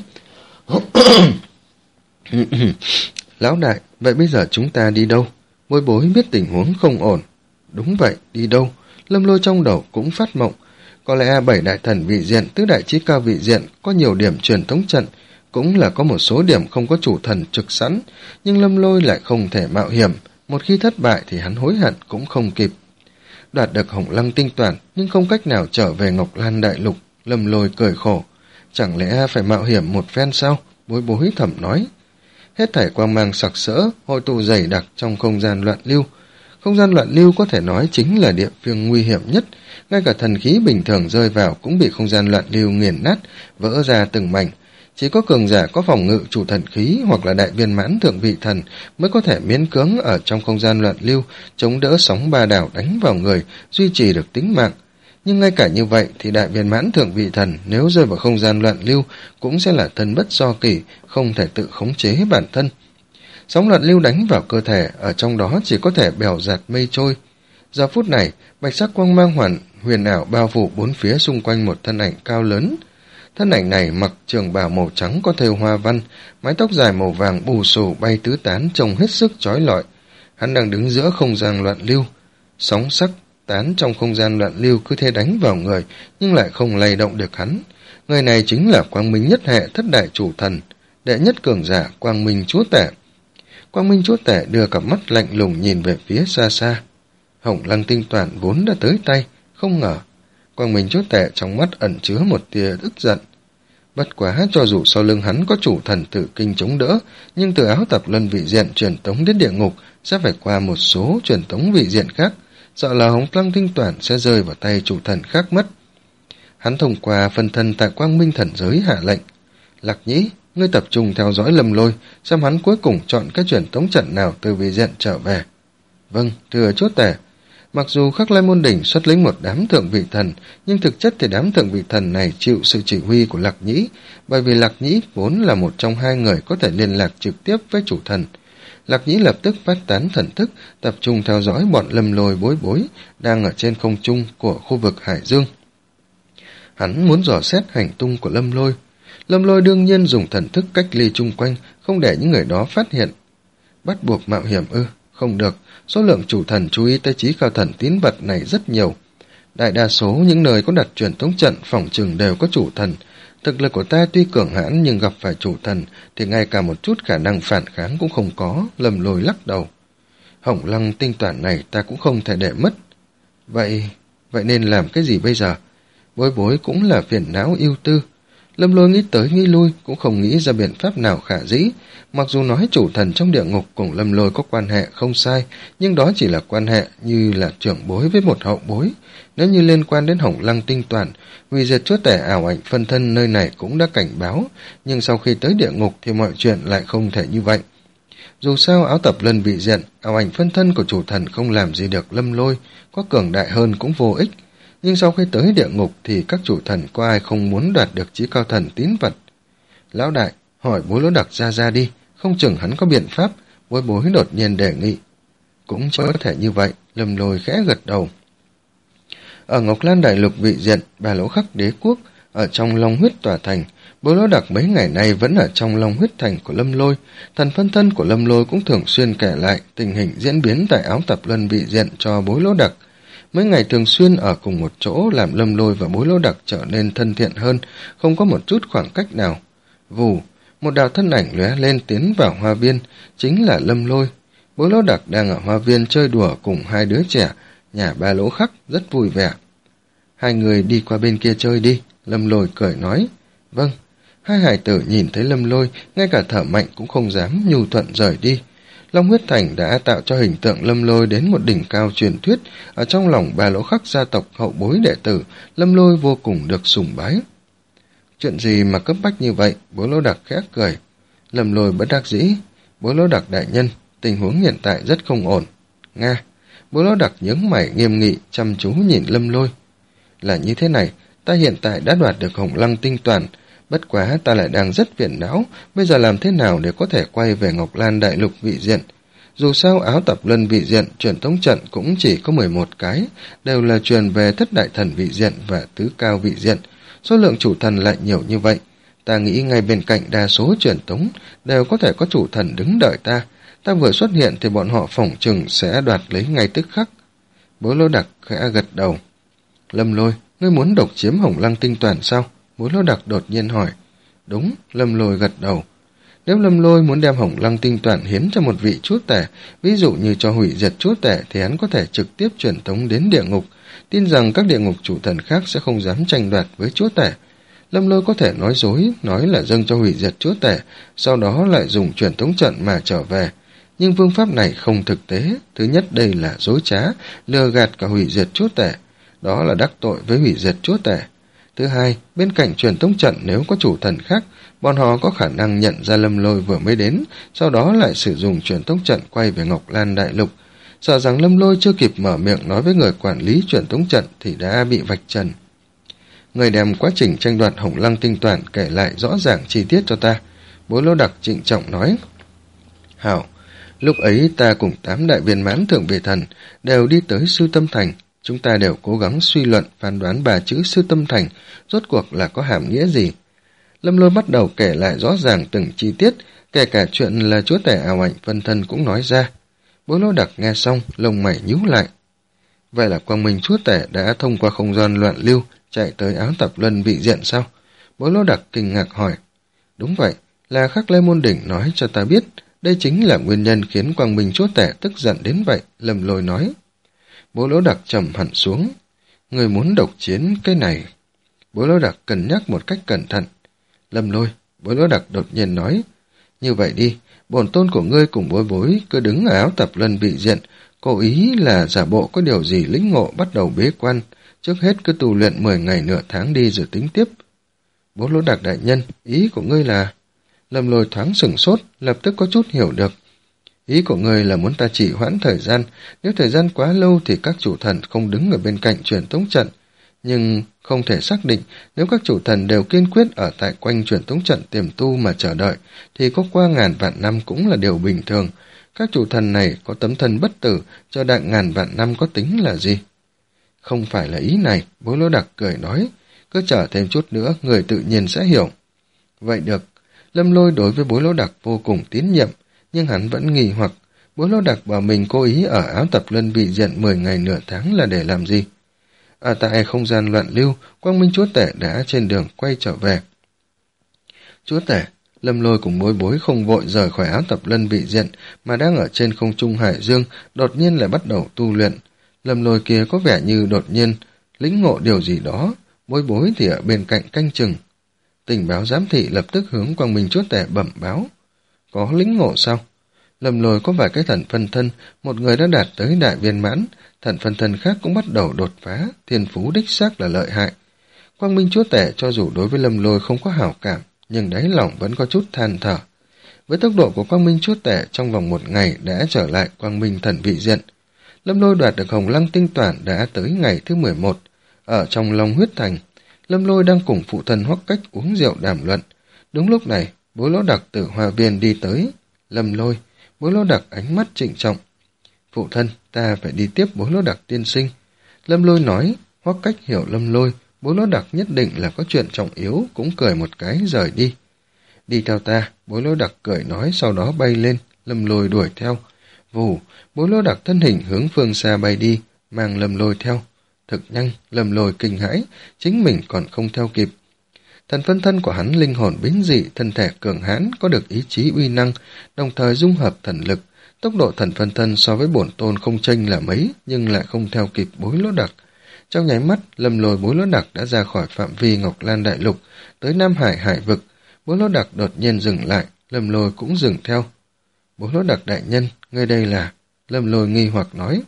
Lão đại, vậy bây giờ chúng ta đi đâu? Bối Bối biết tình huống không ổn. Đúng vậy, đi đâu? Lâm Lôi trong đầu cũng phát mộng. Có lẽ bảy đại thần vị diện, tứ đại trí cao vị diện có nhiều điểm truyền thống trận, cũng là có một số điểm không có chủ thần trực sẵn, nhưng Lâm Lôi lại không thể mạo hiểm. Một khi thất bại thì hắn hối hận cũng không kịp. Đoạt được Hồng Lăng tinh toàn nhưng không cách nào trở về Ngọc Lan đại lục. Lâm Lôi cười khổ. Chẳng lẽ phải mạo hiểm một phen sao? Bối Bối thầm nói. Hết thảy quang mang sặc sỡ, hội tụ dày đặc trong không gian loạn lưu. Không gian loạn lưu có thể nói chính là địa phương nguy hiểm nhất. Ngay cả thần khí bình thường rơi vào cũng bị không gian loạn lưu nghiền nát, vỡ ra từng mảnh. Chỉ có cường giả có phòng ngự chủ thần khí hoặc là đại viên mãn thượng vị thần mới có thể miễn cưỡng ở trong không gian loạn lưu, chống đỡ sóng ba đảo đánh vào người, duy trì được tính mạng. Nhưng ngay cả như vậy thì đại viên mãn thượng vị thần nếu rơi vào không gian loạn lưu cũng sẽ là thân bất do kỷ, không thể tự khống chế bản thân. Sóng loạn lưu đánh vào cơ thể, ở trong đó chỉ có thể bèo dạt mây trôi. Giờ phút này, bạch sắc quang mang hoàn huyền ảo bao phủ bốn phía xung quanh một thân ảnh cao lớn. Thân ảnh này mặc trường bào màu trắng có thêu hoa văn, mái tóc dài màu vàng bù xù bay tứ tán trông hết sức chói lọi. Hắn đang đứng giữa không gian loạn lưu, sóng sắc tán trong không gian loạn lưu cứ thế đánh vào người, nhưng lại không lay động được hắn. Người này chính là Quang Minh nhất hệ thất đại chủ thần, đệ nhất cường giả Quang Minh chúa tể. Quang Minh chúa tể đưa cặp mắt lạnh lùng nhìn về phía xa xa. Hồng Lăng tinh toàn vốn đã tới tay, không ngờ Quang Minh chúa tể trong mắt ẩn chứa một tia tức giận. Bất quá cho dù sau lưng hắn có chủ thần tử kinh chống đỡ, nhưng từ áo tập luân vị diện truyền tống đến địa ngục sẽ phải qua một số truyền tống vị diện khác, sợ là Hồng Lăng tinh toàn sẽ rơi vào tay chủ thần khác mất. Hắn thông qua phân thân tại Quang Minh thần giới hạ lệnh: Lạc Nhĩ, ngươi tập trung theo dõi Lâm Lôi, xem hắn cuối cùng chọn cái truyền tống trận nào từ vị diện trở về. Vâng, thưa chúa tể. Mặc dù Khắc Lai Môn Đỉnh xuất lĩnh một đám thượng vị thần, nhưng thực chất thì đám thượng vị thần này chịu sự chỉ huy của Lạc Nhĩ, bởi vì Lạc Nhĩ vốn là một trong hai người có thể liên lạc trực tiếp với chủ thần. Lạc Nhĩ lập tức phát tán thần thức, tập trung theo dõi bọn Lâm Lôi Bối Bối đang ở trên không trung của khu vực Hải Dương. Hắn muốn dò xét hành tung của Lâm Lôi. Lâm Lôi đương nhiên dùng thần thức cách ly chung quanh, không để những người đó phát hiện. Bắt buộc mạo hiểm ư? Không được, số lượng chủ thần chú ý tới trí cao thần tín vật này rất nhiều. Đại đa số những nơi có đặt truyền tống trận phòng trừng đều có chủ thần. Thực lực của ta tuy cường hãn nhưng gặp phải chủ thần thì ngay cả một chút khả năng phản kháng cũng không có. Lâm Lôi lắc đầu. Hồng Lăng tinh toàn này ta cũng không thể để mất. Vậy, vậy nên làm cái gì bây giờ? Bối Bối cũng là phiền não ưu tư. Lâm Lôi nghĩ tới nghĩ lui cũng không nghĩ ra biện pháp nào khả dĩ. Mặc dù nói chủ thần trong địa ngục cùng Lâm Lôi có quan hệ không sai, nhưng đó chỉ là quan hệ như là trưởng bối với một hậu bối. Nếu như liên quan đến Hồng Lăng tinh toàn, vì diệt chúa tể ảo ảnh phân thân nơi này cũng đã cảnh báo, nhưng sau khi tới địa ngục thì mọi chuyện lại không thể như vậy. Dù sao áo tập luân vị diện, ảo ảnh phân thân của chủ thần không làm gì được Lâm Lôi, có cường đại hơn cũng vô ích. Nhưng sau khi tới địa ngục thì các chủ thần có ai không muốn đoạt được chí cao thần tín vật. Lão đại, hỏi Bối Lỗ Đặc ra ra đi, không chừng hắn có biện pháp. Bối Bối đột nhiên đề nghị. Cũng có thể như vậy, Lâm Lôi khẽ gật đầu. Ở Ngọc Lan Đại Lục vị diện, Ba Lỗ Khắc Đế Quốc, ở trong Long Huyết tòa thành, Bối Lỗ Đặc mấy ngày nay vẫn ở trong Long Huyết thành của Lâm Lôi. Thần phân thân của Lâm Lôi cũng thường xuyên kể lại tình hình diễn biến tại áo tập luân vị diện cho Bối Lỗ Đặc. Mấy ngày thường xuyên ở cùng một chỗ làm Lâm Lôi và Bối Lỗ Đặc trở nên thân thiện hơn, không có một chút khoảng cách nào. Vù, một đạo thân ảnh lóe lên tiến vào hoa viên, chính là Lâm Lôi. Bối Lỗ Đặc đang ở hoa viên chơi đùa cùng hai đứa trẻ, nhà Ba Lỗ Khắc rất vui vẻ. Hai người đi qua bên kia chơi đi, Lâm Lôi cười nói. Vâng. Hai hải tử nhìn thấy Lâm Lôi, ngay cả thở mạnh cũng không dám nhu thuận rời đi. Long Huyết Thành đã tạo cho hình tượng Lâm Lôi đến một đỉnh cao truyền thuyết, ở trong lòng Ba Lỗ Khắc gia tộc hậu bối đệ tử, Lâm Lôi vô cùng được sùng bái. Chuyện gì mà cấp bách như vậy? Bối Lỗ Đặc khẽ cười. Lâm Lôi bất đắc dĩ. Bối Lỗ Đặc đại nhân, tình huống hiện tại rất không ổn. Nga. Bối Lỗ Đặc nhướng mày nghiêm nghị, chăm chú nhìn Lâm Lôi. Là như thế này, ta hiện tại đã đoạt được Hồng Lăng tinh toàn, bất quá ta lại đang rất phiền não, bây giờ làm thế nào để có thể quay về Ngọc Lan Đại Lục vị diện? Dù sao áo tập luân vị diện, truyền tống trận cũng chỉ có mười một cái, đều là truyền về thất đại thần vị diện và tứ cao vị diện. Số lượng chủ thần lại nhiều như vậy. Ta nghĩ ngay bên cạnh đa số truyền tống đều có thể có chủ thần đứng đợi ta. Ta vừa xuất hiện thì bọn họ phỏng chừng sẽ đoạt lấy ngay tức khắc. Bối Lỗ Đặc khẽ gật đầu. Lâm Lôi, ngươi muốn độc chiếm Hồng Lăng tinh toàn sao? Bối Lỗ Đặc đột nhiên hỏi. Đúng, Lâm Lôi gật đầu. Nếu Lâm Lôi muốn đem Hồng Lăng tinh toàn hiến cho một vị chúa tể, ví dụ như cho hủy diệt chúa tể, thì hắn có thể trực tiếp truyền tống đến địa ngục. Tin rằng các địa ngục chủ thần khác sẽ không dám tranh đoạt với chúa tể. Lâm Lôi có thể nói dối, nói là dâng cho hủy diệt chúa tể, sau đó lại dùng truyền tống trận mà trở về. Nhưng phương pháp này không thực tế. Thứ nhất, đây là dối trá, lừa gạt cả hủy diệt chúa tể. Đó là đắc tội với hủy diệt chúa tể. Thứ hai, bên cạnh truyền tống trận nếu có chủ thần khác, bọn họ có khả năng nhận ra Lâm Lôi vừa mới đến, sau đó lại sử dụng truyền tống trận quay về Ngọc Lan Đại Lục. Sợ rằng Lâm Lôi chưa kịp mở miệng nói với người quản lý truyền tống trận thì đã bị vạch trần. Người đem quá trình tranh đoạt Hồng Lăng tinh toàn kể lại rõ ràng chi tiết cho ta. Bối Lỗ Đặc trịnh trọng nói. Hảo, lúc ấy ta cùng tám đại viên mãn thượng vị thần đều đi tới Sư Tâm Thành. Chúng ta đều cố gắng suy luận, phán đoán bà chữ sư tâm thành, rốt cuộc là có hàm nghĩa gì. Lâm Lôi bắt đầu kể lại rõ ràng từng chi tiết, kể cả chuyện là chúa tể ảo ảnh phân thân cũng nói ra. Bố Lỗ Đặc nghe xong, lông mày nhíu lại. Vậy là Quang Minh chúa tể đã thông qua không gian loạn lưu, chạy tới áo tập luân vị diện sao? Bố Lỗ Đặc kinh ngạc hỏi. Đúng vậy, là Khắc Lê Môn Đỉnh nói cho ta biết, đây chính là nguyên nhân khiến Quang Minh chúa tể tức giận đến vậy, Lâm Lôi nói. Bố Lỗ Đặc trầm hẳn xuống. Người muốn độc chiến cái này. Bố Lỗ Đặc cân nhắc một cách cẩn thận. Lâm Lôi, Bố Lỗ Đặc đột nhiên nói. Như vậy đi, bổn tôn của ngươi cùng Bối Bối cứ đứng ở áo tập luân vị diện, cố ý là giả bộ có điều gì lĩnh ngộ bắt đầu bế quan, trước hết cứ tu luyện mười ngày nửa tháng đi rồi tính tiếp. Bố Lỗ Đặc đại nhân, ý của ngươi là... Lâm Lôi thoáng sửng sốt, lập tức có chút hiểu được. Ý của ngươi là muốn ta chỉ hoãn thời gian, nếu thời gian quá lâu thì các chủ thần không đứng ở bên cạnh truyền tống trận. Nhưng không thể xác định, nếu các chủ thần đều kiên quyết ở tại quanh truyền tống trận tiềm tu mà chờ đợi, thì có qua ngàn vạn năm cũng là điều bình thường. Các chủ thần này có tấm thân bất tử, chờ đợi ngàn vạn năm có tính là gì? Không phải là ý này, Bố Lỗ Đặc cười nói, cứ chờ thêm chút nữa, người tự nhiên sẽ hiểu. Vậy được, Lâm Lôi đối với Bố Lỗ Đặc vô cùng tín nhiệm, nhưng hắn vẫn nghi hoặc, Bố Lỗ Đặc bảo mình cố ý ở áo tập luân vị diện mười ngày nửa tháng là để làm gì? Ở tại không gian loạn lưu, Quang Minh chúa tể đã trên đường quay trở về. Chúa tể, Lâm Lôi cùng Bối Bối không vội rời khỏi áo tập luân vị diện, mà đang ở trên không trung hải dương, đột nhiên lại bắt đầu tu luyện. Lâm Lôi kia có vẻ như đột nhiên lĩnh ngộ điều gì đó, Bối Bối thì ở bên cạnh canh chừng. Tình báo giám thị lập tức hướng Quang Minh chúa tể bẩm báo. Có lĩnh ngộ sao? Lâm Lôi có vài cái thần phân thân, một người đã đạt tới đại viên mãn, thần phân thân khác cũng bắt đầu đột phá, thiên phú đích xác là lợi hại. Quang Minh chúa tể cho dù đối với Lâm Lôi không có hảo cảm, nhưng đáy lòng vẫn có chút than thở. Với tốc độ của Quang Minh chúa tể, trong vòng một ngày đã trở lại Quang Minh thần vị diện. Lâm Lôi đoạt được Hồng Lăng tinh toản đã tới ngày thứ mười một. Ở trong Long Huyết Thành, Lâm Lôi đang cùng phụ thân Hoắc Cách uống rượu đàm luận. Đúng lúc này, Bố Lỗ Đặc từ hoa viên đi tới. Lâm Lôi, Bố Lỗ Đặc ánh mắt trịnh trọng. Phụ thân, ta phải đi tiếp Bố Lỗ Đặc tiên sinh. Lâm Lôi nói, Hoắc Cách hiểu Lâm Lôi, Bố Lỗ Đặc nhất định là có chuyện trọng yếu, cũng cười một cái rời đi. Đi theo ta, Bố Lỗ Đặc cười nói, sau đó bay lên, Lâm Lôi đuổi theo. Vù, Bố Lỗ Đặc thân hình hướng phương xa bay đi, mang Lâm Lôi theo. Thực nhanh, Lâm Lôi kinh hãi, chính mình còn không theo kịp. Thần phân thân của hắn linh hồn biến dị, thân thể cường hãn, có được ý chí uy năng, đồng thời dung hợp thần lực. Tốc độ thần phân thân so với bổn tôn không chênh là mấy, nhưng lại không theo kịp Bối Lỗ Đặc. Trong nháy mắt, Lâm Lôi Bối Lỗ Đặc đã ra khỏi phạm vi Ngọc Lan Đại Lục, tới Nam Hải Hải Vực. Bối Lỗ Đặc đột nhiên dừng lại, Lâm Lôi cũng dừng theo. Bối Lỗ Đặc đại nhân, ngươi đây là... Lâm Lôi nghi hoặc nói.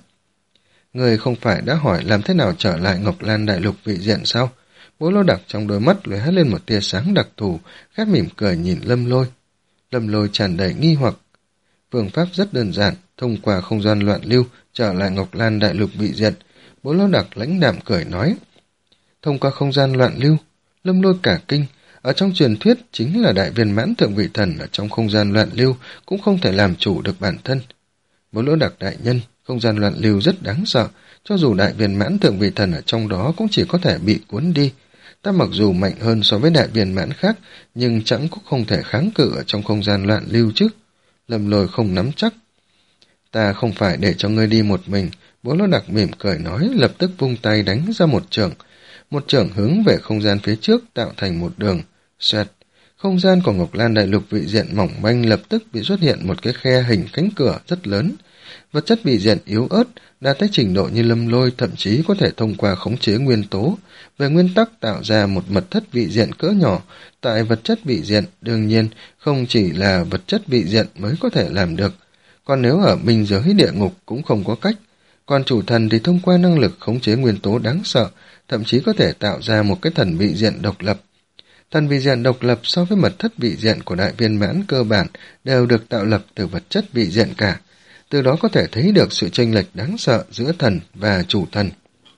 Người không phải đã hỏi làm thế nào trở lại Ngọc Lan Đại Lục vị diện sao? Bối Lỗ Đặc trong đôi mắt lóe lên một tia sáng đặc thù, khép mỉm cười nhìn Lâm Lôi. Lâm Lôi tràn đầy nghi hoặc. Phương pháp rất đơn giản, thông qua không gian loạn lưu trở lại Ngọc Lan Đại Lục vị diện. Bối Lỗ Đặc lãnh đạm cười nói. Thông qua không gian loạn lưu, Lâm Lôi cả kinh. Ở trong truyền thuyết chính là đại viên mãn thượng vị thần ở trong không gian loạn lưu cũng không thể làm chủ được bản thân. Bối Lỗ Đặc đại nhân, không gian loạn lưu rất đáng sợ, cho dù đại viên mãn thượng vị thần ở trong đó cũng chỉ có thể bị cuốn đi. Ta mặc dù mạnh hơn so với đại viên mãn khác, nhưng chẳng cũng không thể kháng cự ở trong không gian loạn lưu chứ. Lâm Lôi không nắm chắc. Ta không phải để cho ngươi đi một mình, Bố Lỗ Đặc mỉm cười nói, lập tức vung tay đánh ra một chưởng. Một chưởng hướng về không gian phía trước tạo thành một đường. Xoẹt, không gian của Ngọc Lan Đại Lục vị diện mỏng manh lập tức bị xuất hiện một cái khe hình cánh cửa rất lớn. Vật chất vị diện yếu ớt, đạt tới trình độ như Lâm Lôi thậm chí có thể thông qua khống chế nguyên tố, về nguyên tắc tạo ra một mật thất vị diện cỡ nhỏ. Tại vật chất vị diện, đương nhiên, không chỉ là vật chất vị diện mới có thể làm được. Còn nếu ở minh giới địa ngục cũng không có cách. Còn chủ thần thì thông qua năng lực khống chế nguyên tố đáng sợ, thậm chí có thể tạo ra một cái thần vị diện độc lập. Thần vị diện độc lập so với mật thất vị diện của đại viên mãn cơ bản đều được tạo lập từ vật chất vị diện cả. Từ đó có thể thấy được sự chênh lệch đáng sợ giữa thần và chủ thần.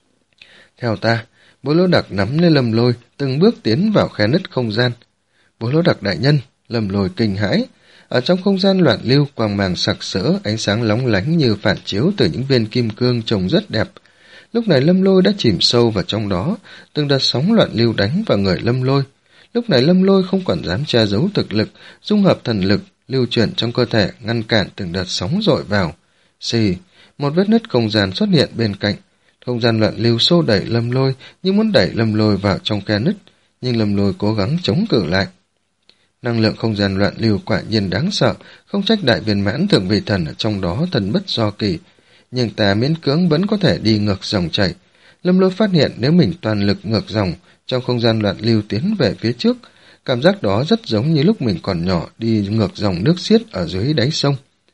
Theo ta, Bố Lỗ Đặc nắm lên Lâm Lôi, từng bước tiến vào khe nứt không gian. Bố Lỗ Đặc đại nhân, Lâm Lôi kinh hãi. Ở trong không gian loạn lưu, quang màng sặc sỡ, ánh sáng lóng lánh như phản chiếu từ những viên kim cương trông rất đẹp. Lúc này Lâm Lôi đã chìm sâu vào trong đó, từng đợt sóng loạn lưu đánh vào người Lâm Lôi. Lúc này Lâm Lôi không còn dám che giấu thực lực, dung hợp thần lực, lưu chuyển trong cơ thể, ngăn cản từng đợt sóng dội vào. Xì, một vết nứt không gian xuất hiện bên cạnh. Không gian loạn lưu xô đẩy Lâm Lôi như muốn đẩy Lâm Lôi vào trong khe nứt, nhưng Lâm Lôi cố gắng chống cự lại. Năng lượng không gian loạn lưu quả nhiên đáng sợ, không trách đại viên mãn thượng vị thần ở trong đó thần bất do kỳ. Nhưng ta miễn cưỡng vẫn có thể đi ngược dòng chảy. Lâm Lôi phát hiện nếu mình toàn lực ngược dòng trong không gian loạn lưu tiến về phía trước, cảm giác đó rất giống như lúc mình còn nhỏ đi ngược dòng nước xiết ở dưới đáy sông.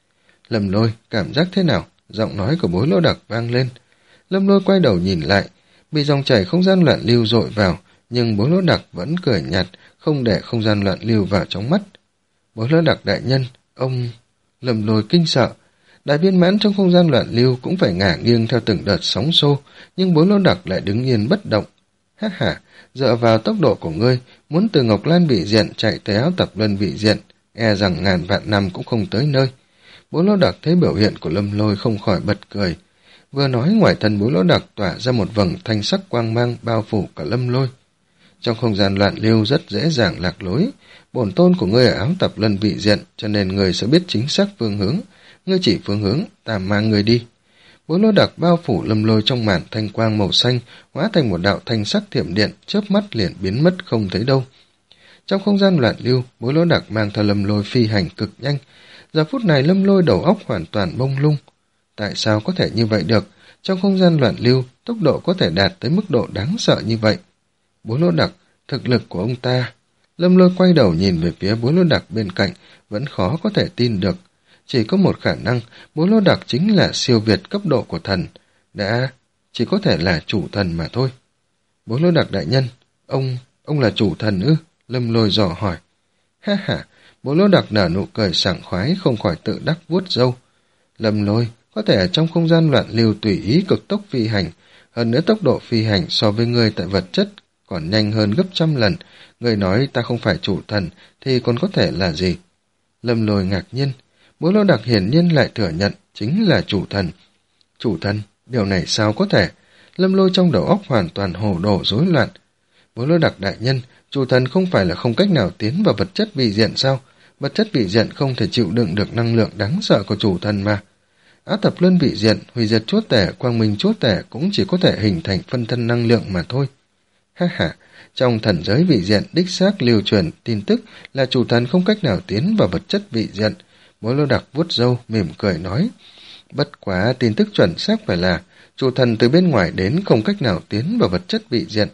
Lâm Lôi, cảm giác thế nào? Giọng nói của Bối Lỗ Đặc vang lên. Lâm Lôi quay đầu nhìn lại, bị dòng chảy không gian loạn lưu dội vào, nhưng Bối Lỗ Đặc vẫn cười nhạt, không để không gian loạn lưu vào trong mắt. Bối Lỗ Đặc đại nhân, ông... Lâm Lôi kinh sợ. Đại viên mãn trong không gian loạn lưu cũng phải ngả nghiêng theo từng đợt sóng xô, nhưng Bối Lỗ Đặc lại đứng yên bất động. Ha ha, dựa vào tốc độ của ngươi, muốn từ Ngọc Lan vị diện chạy tới Áo Tập Luân vị diện, e rằng ngàn vạn năm cũng không tới nơi. Bối Lỗ Đặc thấy biểu hiện của Lâm Lôi không khỏi bật cười. Vừa nói, ngoài thân Bối Lỗ Đặc tỏa ra một vầng thanh sắc quang mang bao phủ cả Lâm Lôi. Trong không gian loạn lưu rất dễ dàng lạc lối. Bổn tôn của ngươi ở Áo Tập Luân vị diện, cho nên ngươi sẽ biết chính xác phương hướng. Ngươi chỉ phương hướng, ta mang ngươi đi. Bối Lỗ Đặc bao phủ Lâm Lôi trong màn thanh quang màu xanh, hóa thành một đạo thanh sắc thiểm điện, chớp mắt liền biến mất không thấy đâu. Trong không gian loạn lưu, Bối Lỗ Đặc mang theo Lâm Lôi phi hành cực nhanh. Giờ phút này Lâm Lôi đầu óc hoàn toàn bông lung. Tại sao có thể như vậy được? Trong không gian loạn lưu, tốc độ có thể đạt tới mức độ đáng sợ như vậy. Bối Lỗ Đặc, thực lực của ông ta. Lâm Lôi quay đầu nhìn về phía Bối Lỗ Đặc bên cạnh, vẫn khó có thể tin được. Chỉ có một khả năng, Bối Lỗ Đặc chính là siêu việt cấp độ của thần. Đã, chỉ có thể là chủ thần mà thôi. Bối Lỗ Đặc đại nhân, ông, ông là chủ thần ư? Lâm Lôi dò hỏi. Ha ha, Bối Lỗ Đặc nở nụ cười sảng khoái, không khỏi tự đắc vuốt râu. Lâm Lôi, có thể ở trong không gian loạn lưu tùy ý cực tốc phi hành, hơn nữa tốc độ phi hành so với ngươi tại vật chất còn nhanh hơn gấp trăm lần. Ngươi nói ta không phải chủ thần, thì còn có thể là gì? Lâm Lôi ngạc nhiên. Bối Lỗ Đặc hiển nhiên lại thừa nhận chính là chủ thần. Chủ thần, điều này sao có thể? Lâm Lôi trong đầu óc hoàn toàn hồ đồ rối loạn. Bối Lỗ Đặc đại nhân, chủ thần không phải là không cách nào tiến vào vật chất vị diện sao? Vật chất vị diện không thể chịu đựng được năng lượng đáng sợ của chủ thần mà. Áo Tập Luân vị diện, hủy diệt chúa tể, quang minh chúa tể cũng chỉ có thể hình thành phân thân năng lượng mà thôi. Ha ha, trong thần giới vị diện đích xác lưu truyền tin tức là chủ thần không cách nào tiến vào vật chất vị diện. Bối Lỗ Đặc vuốt râu, mỉm cười nói. Bất quá tin tức chuẩn xác phải là chủ thần từ bên ngoài đến không cách nào tiến vào vật chất vị diện.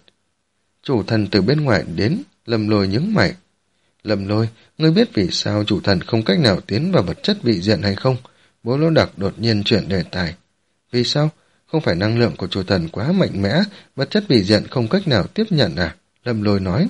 Chủ thần từ bên ngoài đến, Lâm Lôi nhướng mày. Lâm Lôi, ngươi biết vì sao chủ thần không cách nào tiến vào vật chất vị diện hay không? Bối Lỗ Đặc đột nhiên chuyển đề tài. Vì sao? Không phải năng lượng của chủ thần quá mạnh mẽ, vật chất vị diện không cách nào tiếp nhận à? Lâm Lôi nói.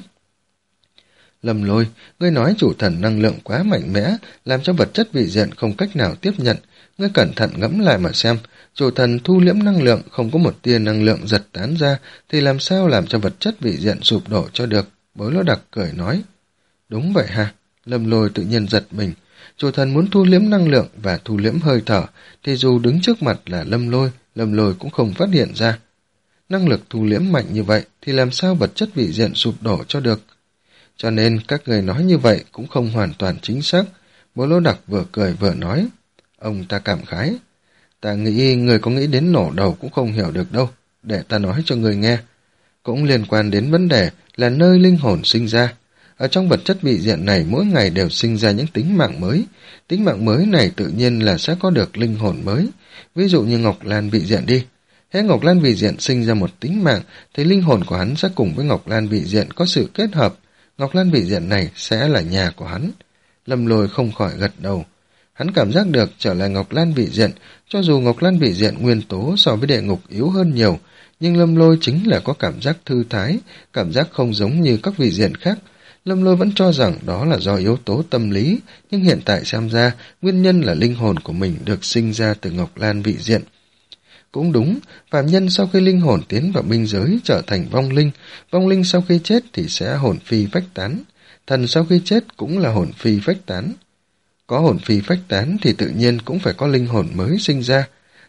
Lâm Lôi, ngươi nói chủ thần năng lượng quá mạnh mẽ, làm cho vật chất vị diện không cách nào tiếp nhận. Ngươi cẩn thận ngẫm lại mà xem, chủ thần thu liễm năng lượng không có một tia năng lượng giật tán ra, thì làm sao làm cho vật chất vị diện sụp đổ cho được? Bối Lỗ Đặc cười nói. Đúng vậy ha, Lâm Lôi tự nhiên giật mình. Chủ thần muốn thu liễm năng lượng và thu liễm hơi thở, thì dù đứng trước mặt là Lâm Lôi, Lâm Lôi cũng không phát hiện ra. Năng lực thu liễm mạnh như vậy, thì làm sao vật chất vị diện sụp đổ cho được? Cho nên các người nói như vậy cũng không hoàn toàn chính xác. Bối Lỗ Đặc vừa cười vừa nói. Ông ta cảm khái. Ta nghĩ người có nghĩ đến nổ đầu cũng không hiểu được đâu. Để ta nói cho người nghe. Cũng liên quan đến vấn đề là nơi linh hồn sinh ra. Ở trong vật chất vị diện này mỗi ngày đều sinh ra những tính mạng mới. Tính mạng mới này tự nhiên là sẽ có được linh hồn mới. Ví dụ như Ngọc Lan vị diện đi. Hễ Ngọc Lan vị diện sinh ra một tính mạng, thì linh hồn của hắn sẽ cùng với Ngọc Lan vị diện có sự kết hợp. Ngọc Lan vị diện này sẽ là nhà của hắn. Lâm Lôi không khỏi gật đầu. Hắn cảm giác được trở lại Ngọc Lan vị diện, cho dù Ngọc Lan vị diện nguyên tố so với địa ngục yếu hơn nhiều, nhưng Lâm Lôi chính là có cảm giác thư thái, cảm giác không giống như các vị diện khác. Lâm Lôi vẫn cho rằng đó là do yếu tố tâm lý, nhưng hiện tại xem ra, nguyên nhân là linh hồn của mình được sinh ra từ Ngọc Lan vị diện. Cũng đúng, phàm nhân sau khi linh hồn tiến vào minh giới trở thành vong linh, vong linh sau khi chết thì sẽ hồn phi phách tán, thần sau khi chết cũng là hồn phi phách tán. Có hồn phi phách tán thì tự nhiên cũng phải có linh hồn mới sinh ra,